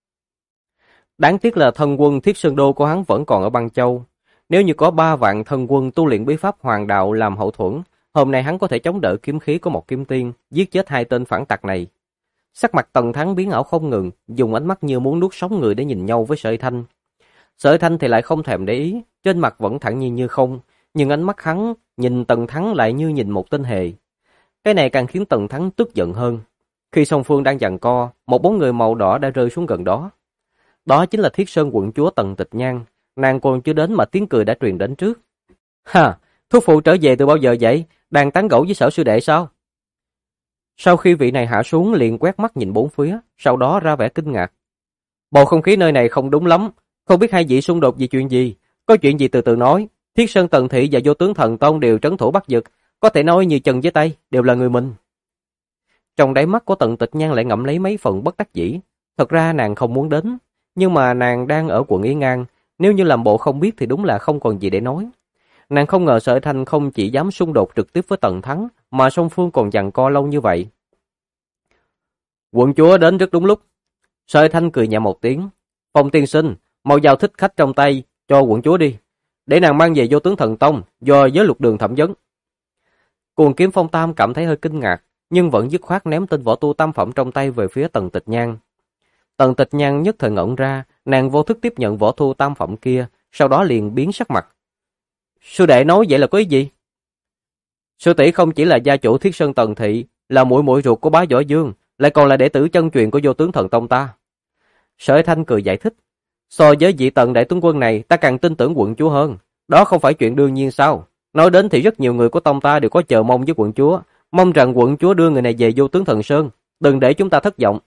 Đáng tiếc là thân quân Thiết Sơn Đô của hắn vẫn còn ở Băng Châu. Nếu như có 3 vạn thân quân tu luyện bí pháp hoàng đạo làm hậu thuẫn, hôm nay hắn có thể chống đỡ kiếm khí của một kiếm tiên, giết chết 2 tên phản tặc này. Sắc mặt Tần Thắng biến ảo không ngừng, dùng ánh mắt như muốn nuốt sống người để nhìn nhau với Sở Thanh. Sở Thanh thì lại không thèm để ý, trên mặt vẫn thản nhiên như không, nhưng ánh mắt hắn nhìn Tần Thắng lại như nhìn một tên hề. Cái này càng khiến Tần Thắng tức giận hơn. Khi song phương đang giằng co, một bóng người màu đỏ đã rơi xuống gần đó. Đó chính là Thiết Sơn quận chúa Tần Tịch Nhan, nàng còn chưa đến mà tiếng cười đã truyền đến trước. Ha, thúc phụ trở về từ bao giờ vậy? Đang tán gẫu với Sở sư đệ sao? Sau khi vị này hạ xuống liền quét mắt nhìn bốn phía, sau đó ra vẻ kinh ngạc. Bầu không khí nơi này không đúng lắm, không biết hai vị xung đột vì chuyện gì, có chuyện gì từ từ nói. Thiết Sơn Tần Thị và Vô Tướng Thần Tông đều trấn thủ Bắc Vực, có thể nói như chân với tay, đều là người mình. Trong đáy mắt của Tần Tịch Nhan lại ngậm lấy mấy phần bất đắc dĩ. Thật ra nàng không muốn đến, nhưng mà nàng đang ở quận Yên An, nếu như làm bộ không biết thì đúng là không còn gì để nói. Nàng không ngờ Sở Thanh không chỉ dám xung đột trực tiếp với Tần Thắng, mà song phương còn giằng co lâu như vậy. Quận chúa đến rất đúng lúc. Sở Thanh cười nhẹ một tiếng. Phong tiên sinh, mau giao thích khách trong tay cho quận chúa đi, để nàng mang về Vô Tướng Thần Tông do giới luật đường thẩm vấn. Cuồng Kiếm Phong Tam cảm thấy hơi kinh ngạc, nhưng vẫn dứt khoát ném tên võ tu tam phẩm trong tay về phía Tần Tịch Nhan. Tần Tịch Nhan nhất thời ngẩn ra, nàng vô thức tiếp nhận võ tu tam phẩm kia, sau đó liền biến sắc mặt. Sư đệ nói vậy là có ý gì? Sư tỷ không chỉ là gia chủ Thiết Sơn Tần Thị, là muội muội ruột của bá Võ Dương, lại còn là đệ tử chân truyền của Vô Tướng Thần Tông ta. Sở Thanh cười giải thích. So với vị Tần đại tướng quân này, ta càng tin tưởng quận chúa hơn. Đó không phải chuyện đương nhiên sao? Nói đến thì rất nhiều người của tông ta đều có chờ mong với quận chúa, mong rằng quận chúa đưa người này về Vô Tướng Thần Sơn, đừng để chúng ta thất vọng.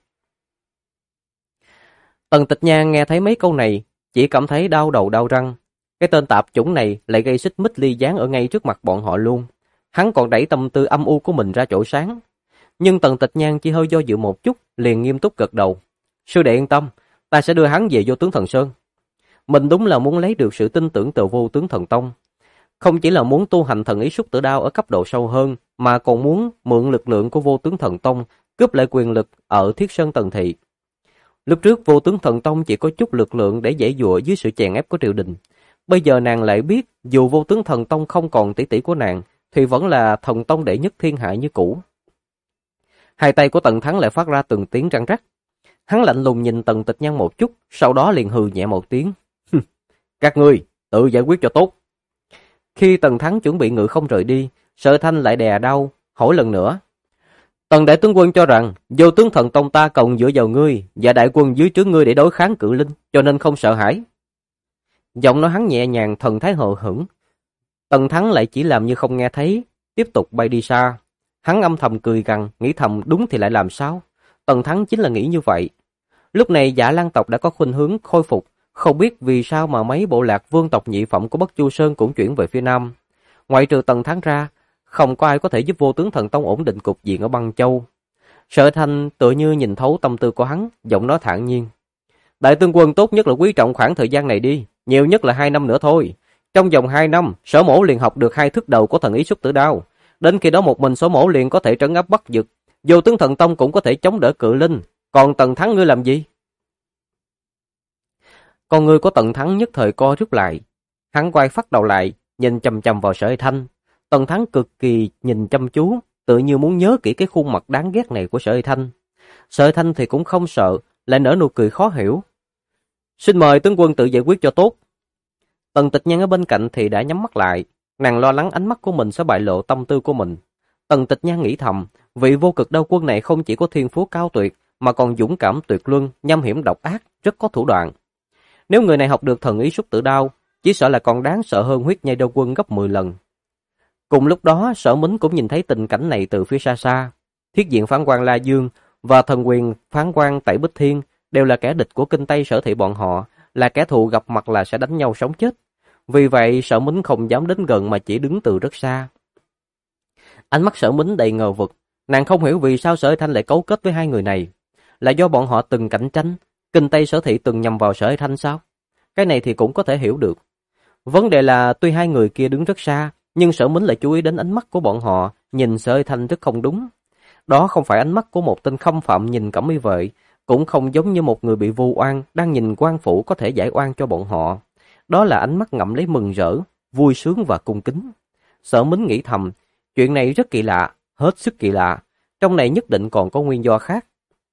Tần Tịch Nhan nghe thấy mấy câu này, chỉ cảm thấy đau đầu đau răng. Cái tên tạp chủng này lại gây xích mích ly gián ở ngay trước mặt bọn họ luôn. Hắn còn đẩy tâm tư âm u của mình ra chỗ sáng. Nhưng Tần Tịch Nhan chỉ hơi do dự một chút, liền nghiêm túc gật đầu. Sư đệ yên tâm, ta sẽ đưa hắn về Vô Tướng Thần Sơn. Mình đúng là muốn lấy được sự tin tưởng từ Vô Tướng Thần Tông. Không chỉ là muốn tu hành thần ý Súc Tử Đao ở cấp độ sâu hơn, mà còn muốn mượn lực lượng của Vô Tướng Thần Tông, cướp lại quyền lực ở Thiết Sơn Tần Thị. Lúc trước Vô Tướng Thần Tông chỉ có chút lực lượng để giãy giụa dưới sự chèn ép của triều đình. Bây giờ nàng lại biết, dù Vô Tướng Thần Tông không còn tỷ tỷ của nàng, thì vẫn là thần tông đệ nhất thiên hạ như cũ. Hai tay của Tần Thắng lại phát ra từng tiếng răng rắc. Hắn lạnh lùng nhìn Tần Tịch Nhan một chút, sau đó liền hừ nhẹ một tiếng. Các ngươi, tự giải quyết cho tốt. Khi Tần Thắng chuẩn bị ngự không rời đi, Sở Thanh lại đè đau, hỏi lần nữa. Tần đại tướng quân cho rằng, Vô Tướng Thần Tông ta cộng dựa vào ngươi, và đại quân dưới trướng ngươi để đối kháng cự linh, cho nên không sợ hãi. Giọng nói hắn nhẹ nhàng, thần thái hờ hững. Tần Thắng lại chỉ làm như không nghe thấy, tiếp tục bay đi xa. Hắn âm thầm cười gằn, nghĩ thầm đúng thì lại làm sao? Tần Thắng chính là nghĩ như vậy. Lúc này Dạ Lan tộc đã có khuynh hướng khôi phục, không biết vì sao mà mấy bộ lạc vương tộc nhị phẩm của Bất Chu Sơn cũng chuyển về phía nam. Ngoại trừ Tần Thắng ra, không có ai có thể giúp Vô Tướng Thần Tông ổn định cục diện ở Băng Châu. Sở Thanh tựa như nhìn thấu tâm tư của hắn, giọng nói thản nhiên. Đại tướng quân tốt nhất là quý trọng khoảng thời gian này đi, nhiều nhất là 2 năm nữa thôi. Trong vòng 2 năm, Sở Mỗ liền học được 2 thức đầu của thần ý xuất tử đao. Đến khi đó một mình Sở Mỗ liền có thể trấn áp Bắc Vực, Vô Tướng Thần Tông cũng có thể chống đỡ Cự Linh. Còn Tần Thắng ngươi làm gì? Con ngươi của Tần Thắng nhất thời co rút lại. Hắn quay phát đầu lại, nhìn chằm chằm vào Sở Thanh. Tần Thắng cực kỳ nhìn chăm chú, tự như muốn nhớ kỹ cái khuôn mặt đáng ghét này của Sở Thanh. Sở Thanh thì cũng không sợ, lại nở nụ cười khó hiểu. Xin mời tướng quân tự giải quyết cho tốt. Tần Tịch Nhan ở bên cạnh thì đã nhắm mắt lại, nàng lo lắng ánh mắt của mình sẽ bại lộ tâm tư của mình. Tần Tịch Nhan nghĩ thầm, vị vô cực đao quân này không chỉ có thiên phú cao tuyệt, mà còn dũng cảm tuyệt luân, nham hiểm độc ác, rất có thủ đoạn. Nếu người này học được thần ý xuất tử đao, chỉ sợ là còn đáng sợ hơn huyết nhai đao quân gấp 10 lần. Cùng lúc đó, Sở Mính cũng nhìn thấy tình cảnh này từ phía xa xa. Thiết diện phán quan La Dương và thần quyền phán quan Tẩy Bích Thiên đều là kẻ địch của Kinh Tây Sở Thị bọn họ, là kẻ thù gặp mặt là sẽ đánh nhau sống chết. Vì vậy, Sở Mính không dám đến gần mà chỉ đứng từ rất xa. Ánh mắt Sở Mính đầy ngờ vực, nàng không hiểu vì sao Sở Thanh lại cấu kết với hai người này. Là do bọn họ từng cạnh tranh, Kinh Tây Sở Thị từng nhằm vào Sở Thanh sao? Cái này thì cũng có thể hiểu được. Vấn đề là tuy hai người kia đứng rất xa, nhưng Sở Mính lại chú ý đến ánh mắt của bọn họ, nhìn Sở Thanh rất không đúng. Đó không phải ánh mắt của một tên khâm phạm nhìn Cẩm Y Vệ, cũng không giống như một người bị vu oan đang nhìn quan phủ có thể giải oan cho bọn họ. Đó là ánh mắt ngậm lấy mừng rỡ, vui sướng và cung kính. Sở Mính nghĩ thầm, chuyện này rất kỳ lạ, hết sức kỳ lạ, trong này nhất định còn có nguyên do khác.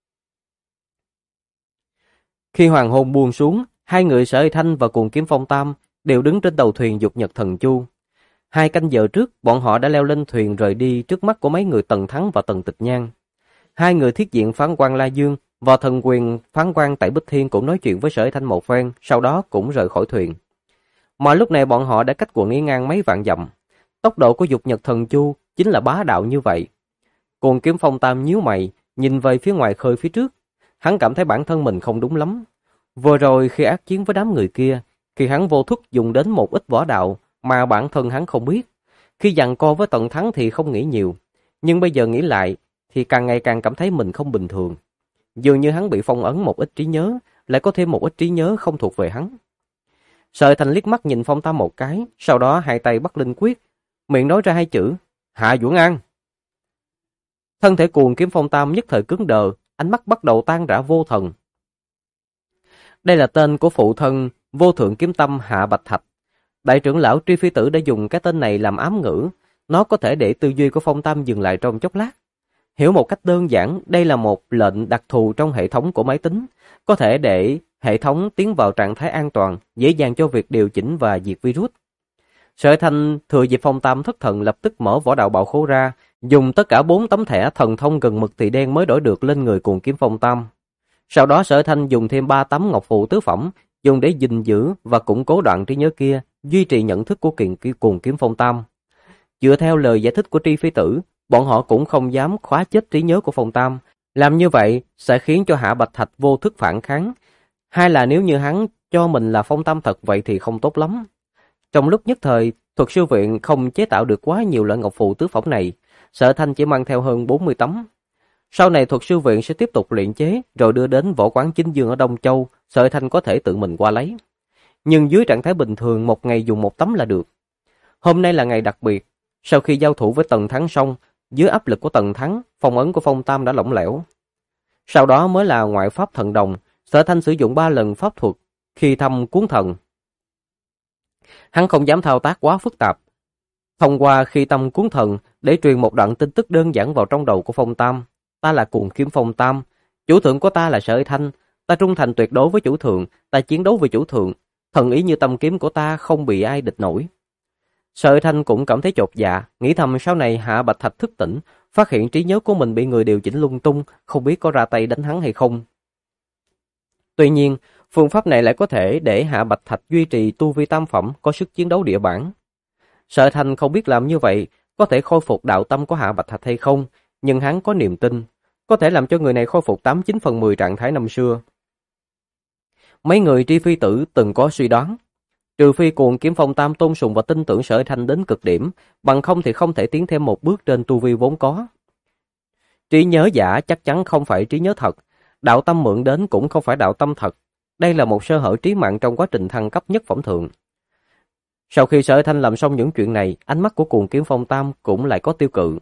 Khi hoàng hôn buông xuống, hai người Sở Thanh và Cuồng Kiếm Phong Tam đều đứng trên đầu thuyền Dục Nhật Thần Chu. 2 canh giờ trước, bọn họ đã leo lên thuyền rời đi trước mắt của mấy người Tần Thắng và Tần Tịch Nhan. Hai người thiết diện phán quan La Dương và thần quyền phán quan Tẩy Bích Thiên cũng nói chuyện với Sở Thanh một phen, sau đó cũng rời khỏi thuyền. Mà lúc này bọn họ đã cách quận Ý Ngang mấy vạn dặm. Tốc độ của Dục Nhật Thần Chu chính là bá đạo như vậy. Cuồng Kiếm Phong Tam nhíu mày, nhìn về phía ngoài khơi phía trước. Hắn cảm thấy bản thân mình không đúng lắm. Vừa rồi khi ác chiến với đám người kia, khi hắn vô thức dùng đến một ít võ đạo mà bản thân hắn không biết. Khi giằng co với Tần Thắng thì không nghĩ nhiều, nhưng bây giờ nghĩ lại thì càng ngày càng cảm thấy mình không bình thường. Dường như hắn bị phong ấn một ít trí nhớ, lại có thêm một ít trí nhớ không thuộc về hắn. Sở Thành liếc mắt nhìn Phong Tam một cái, sau đó hai tay bắt linh quyết, miệng nói ra 2 chữ, Hạ Duẩn An. Thân thể Cuồng Kiếm Phong Tam nhất thời cứng đờ, ánh mắt bắt đầu tan rã vô thần. Đây là tên của phụ thân Vô Thượng Kiếm Tâm Hạ Bạch Thạch. Đại trưởng lão Tri Phi Tử đã dùng cái tên này làm ám ngữ, nó có thể để tư duy của Phong Tam dừng lại trong chốc lát. Hiểu một cách đơn giản, đây là một lệnh đặc thù trong hệ thống của máy tính, có thể để hệ thống tiến vào trạng thái an toàn, dễ dàng cho việc điều chỉnh và diệt virus. Sở Thanh thừa dịp Phong Tam thất thần lập tức mở võ đạo bảo khố ra, dùng tất cả 4 tấm thẻ thần thông gần mực thị đen mới đổi được lên người Cuồng Kiếm Phong Tam. Sau đó Sở Thanh dùng thêm 3 tấm ngọc phù tứ phẩm, dùng để gìn giữ và củng cố đoạn trí nhớ kia, duy trì nhận thức của Cuồng Kiếm Phong Tam. Dựa theo lời giải thích của Tri Phi Tử, bọn họ cũng không dám khóa chết trí nhớ của Phong Tam. Làm như vậy sẽ khiến cho Hạ Bạch Thạch vô thức phản kháng. Hay là nếu như hắn cho mình là Phong Tam thật vậy thì không tốt lắm. Trong lúc nhất thời, thuật sư viện không chế tạo được quá nhiều loại ngọc phù tứ phẩm này. Sở Thanh chỉ mang theo hơn 40 tấm. Sau này thuật sư viện sẽ tiếp tục luyện chế rồi đưa đến võ quán Chính Dương ở Đông Châu, Sở Thanh có thể tự mình qua lấy. Nhưng dưới trạng thái bình thường một ngày dùng 1 tấm là được. Hôm nay là ngày đặc biệt. Sau khi giao thủ với Tần Thắng xong, dưới áp lực của Tần Thắng, phong ấn của Phong Tam đã lỏng lẻo. Sau đó mới là ngoại pháp thần đồng, Sở Thanh sử dụng 3 lần pháp thuật khi thăm cuốn thần. Hắn không dám thao tác quá phức tạp. Thông qua khi tâm cuốn thần để truyền một đoạn tin tức đơn giản vào trong đầu của Phong Tam. Ta là Cuồng Kiếm Phong Tam, chủ thượng của ta là Sở Thanh, ta trung thành tuyệt đối với chủ thượng, ta chiến đấu với chủ thượng, thần ý như tâm kiếm của ta không bị ai địch nổi. Sở Thanh cũng cảm thấy chột dạ, nghĩ thầm sau này Hạ Bạch Thạch thức tỉnh, phát hiện trí nhớ của mình bị người điều chỉnh lung tung, không biết có ra tay đánh hắn hay không. Tuy nhiên, phương pháp này lại có thể để Hạ Bạch Thạch duy trì tu vi tam phẩm, có sức chiến đấu địa bản. Sở Thanh không biết làm như vậy có thể khôi phục đạo tâm của Hạ Bạch Thạch hay không, nhưng hắn có niềm tin, có thể làm cho người này khôi phục 89 phần 10 trạng thái năm xưa. Mấy người Tri Phi Tử từng có suy đoán, trừ phi Cuồng Kiếm Phong Tam tôn sùng và tin tưởng Sở Thanh đến cực điểm, bằng không thì không thể tiến thêm một bước trên tu vi vốn có. Trí nhớ giả chắc chắn không phải trí nhớ thật, đạo tâm mượn đến cũng không phải đạo tâm thật. Đây là một sơ hở trí mạng trong quá trình thăng cấp nhất phẩm thượng. Sau khi Sở Thanh làm xong những chuyện này, ánh mắt của Cuồng Kiếm Phong Tam cũng lại có tiêu cự.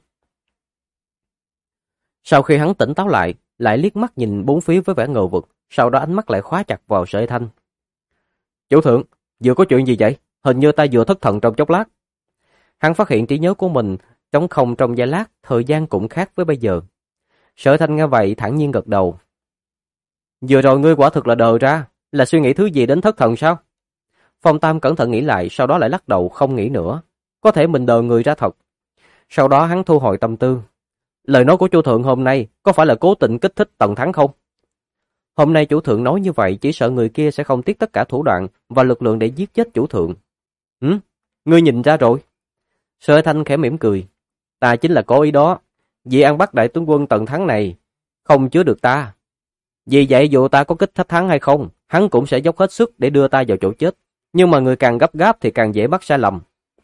Sau khi hắn tỉnh táo lại liếc mắt nhìn bốn phía với vẻ ngờ vực, sau đó ánh mắt lại khóa chặt vào Sở Thanh. Chủ thượng, vừa có chuyện gì vậy? Hình như ta vừa thất thần trong chốc lát. Hắn phát hiện trí nhớ của mình trống không trong giây lát, thời gian cũng khác với bây giờ. Sở Thanh nghe vậy thản nhiên gật đầu. Vừa rồi ngươi quả thực là đờ ra, là suy nghĩ thứ gì đến thất thần sao? Phong Tam cẩn thận nghĩ lại, sau đó lại lắc đầu không nghĩ nữa. Có thể mình đờ người ra thật. Sau đó hắn thu hồi tâm tư. Lời nói của chủ thượng hôm nay có phải là cố tình kích thích Tần Thắng không? Hôm nay chủ thượng nói như vậy chỉ sợ người kia sẽ không tiếc tất cả thủ đoạn và lực lượng để giết chết chủ thượng. Ngươi nhìn ra rồi. Sở Thanh khẽ mỉm cười. Ta chính là có ý đó. Vì ăn bắt đại tướng quân Tần Thắng này không chứa được ta. Vì vậy dù ta có kích thích hắn hay không, hắn cũng sẽ dốc hết sức để đưa ta vào chỗ chết. Nhưng mà người càng gấp gáp thì càng dễ bắt sai lầm.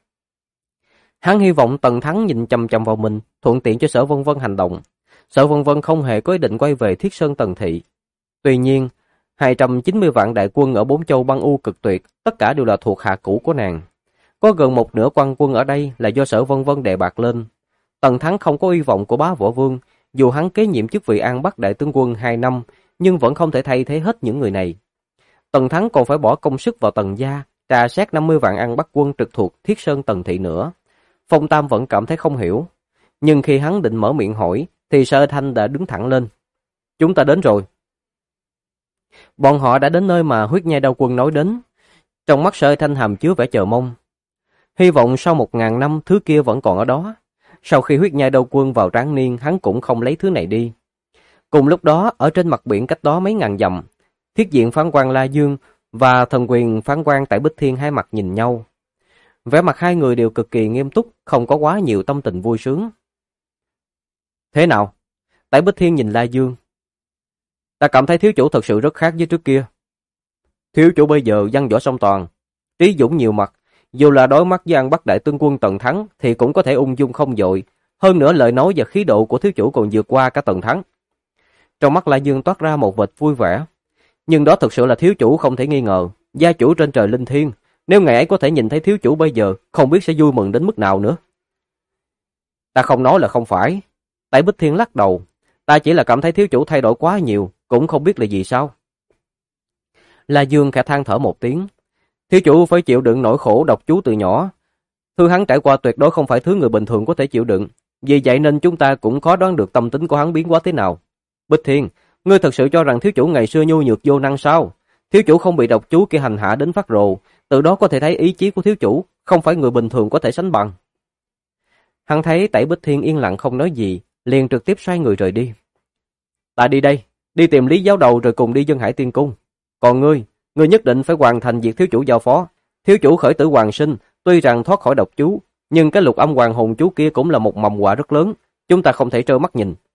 Hắn hy vọng Tần Thắng nhìn chằm chằm vào mình, thuận tiện cho Sở Vân Vân hành động. Sở Vân Vân không hề có ý định quay về Thiết Sơn Tần Thị. Tuy nhiên, 290 vạn đại quân ở bốn châu băng u cực tuyệt, tất cả đều là thuộc hạ cũ của nàng. Có gần một nửa quan quân ở đây là do Sở Vân Vân đề bạt lên. Tần Thắng không có hy vọng của bá võ vương, dù hắn kế nhiệm chức vị An Bắc đại tướng quân 2 năm, nhưng vẫn không thể thay thế hết những người này. Tần Thắng còn phải bỏ công sức vào Tần gia, trà xét 50 vạn An Bắc quân trực thuộc Thiết Sơn Tần Thị nữa. Phong Tam vẫn cảm thấy không hiểu, nhưng khi hắn định mở miệng hỏi, thì Sở Thanh đã đứng thẳng lên. Chúng ta đến rồi. Bọn họ đã đến nơi mà Huyết Nhai Đao Quân nói đến. Trong mắt Sở Thanh hàm chứa vẻ chờ mong. Hy vọng sau 1000 năm thứ kia vẫn còn ở đó. Sau khi Huyết Nhai Đao Quân vào tráng niên, hắn cũng không lấy thứ này đi. Cùng lúc đó, ở trên mặt biển cách đó mấy ngàn dặm, Thiết diện phán quan La Dương và thần quyền phán quan tại Bích Thiên hai mặt nhìn nhau. Vẻ mặt hai người đều cực kỳ nghiêm túc, không có quá nhiều tâm tình vui sướng. Thế nào? Tại Bích Thiên nhìn La Dương. Ta cảm thấy thiếu chủ thật sự rất khác với trước kia. Thiếu chủ bây giờ văn võ song toàn, trí dũng nhiều mặt, dù là đối mắt với An Bắc đại tướng quân Tần Thắng thì cũng có thể ung dung không vội, hơn nữa lời nói và khí độ của thiếu chủ còn vượt qua cả Tần Thắng. Trong mắt La Dương toát ra một vệt vui vẻ, nhưng đó thực sự là thiếu chủ không thể nghi ngờ, gia chủ trên trời linh thiêng, nếu ngày ấy có thể nhìn thấy thiếu chủ bây giờ, không biết sẽ vui mừng đến mức nào nữa. Ta không nói là không phải. Tại Bích Thiên lắc đầu, ta chỉ là cảm thấy thiếu chủ thay đổi quá nhiều, cũng không biết là gì sao. La Dương khẽ than thở một tiếng. Thiếu chủ phải chịu đựng nỗi khổ độc chú từ nhỏ. Thứ hắn trải qua tuyệt đối không phải thứ người bình thường có thể chịu đựng. Vì vậy nên chúng ta cũng khó đoán được tâm tính của hắn biến hóa thế nào. Bích Thiên, ngươi thật sự cho rằng thiếu chủ ngày xưa nhu nhược vô năng sao? Thiếu chủ không bị độc chú kia hành hạ đến phát rồ, từ đó có thể thấy ý chí của thiếu chủ không phải người bình thường có thể sánh bằng. Hắn thấy Tẩy Bích Thiên yên lặng không nói gì, liền trực tiếp xoay người rời đi. Ta đi đây, đi tìm Lý giáo đầu rồi cùng đi Dân Hải Tiên Cung. Còn ngươi nhất định phải hoàn thành việc thiếu chủ giao phó. Thiếu chủ khởi tử hoàn sinh, tuy rằng thoát khỏi độc chú, nhưng cái lục âm hoàng hồn chú kia cũng là một mầm họa rất lớn, chúng ta không thể trơ mắt nhìn.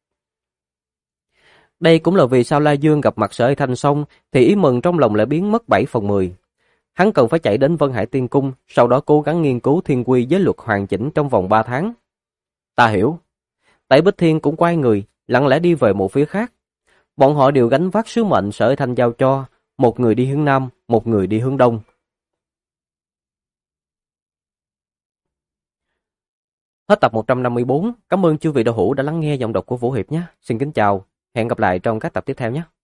Đây cũng là vì sao La Dương gặp mặt Sở Thanh xong thì ý mừng trong lòng lại biến mất 7/10. Hắn cần phải chạy đến Vân Hải Tiên Cung, sau đó cố gắng nghiên cứu thiên quy giới luật hoàn chỉnh trong vòng 3 tháng. Ta hiểu. Tẩy Bích Thiên cũng quay người, lặng lẽ đi về một phía khác. Bọn họ đều gánh vác sứ mệnh Sở Thanh giao cho, một người đi hướng Nam, một người đi hướng Đông. Hết tập 154, cảm ơn chư vị đạo hữu đã lắng nghe giọng đọc của Vũ Hiệp nhé. Xin kính chào, hẹn gặp lại trong các tập tiếp theo nhé.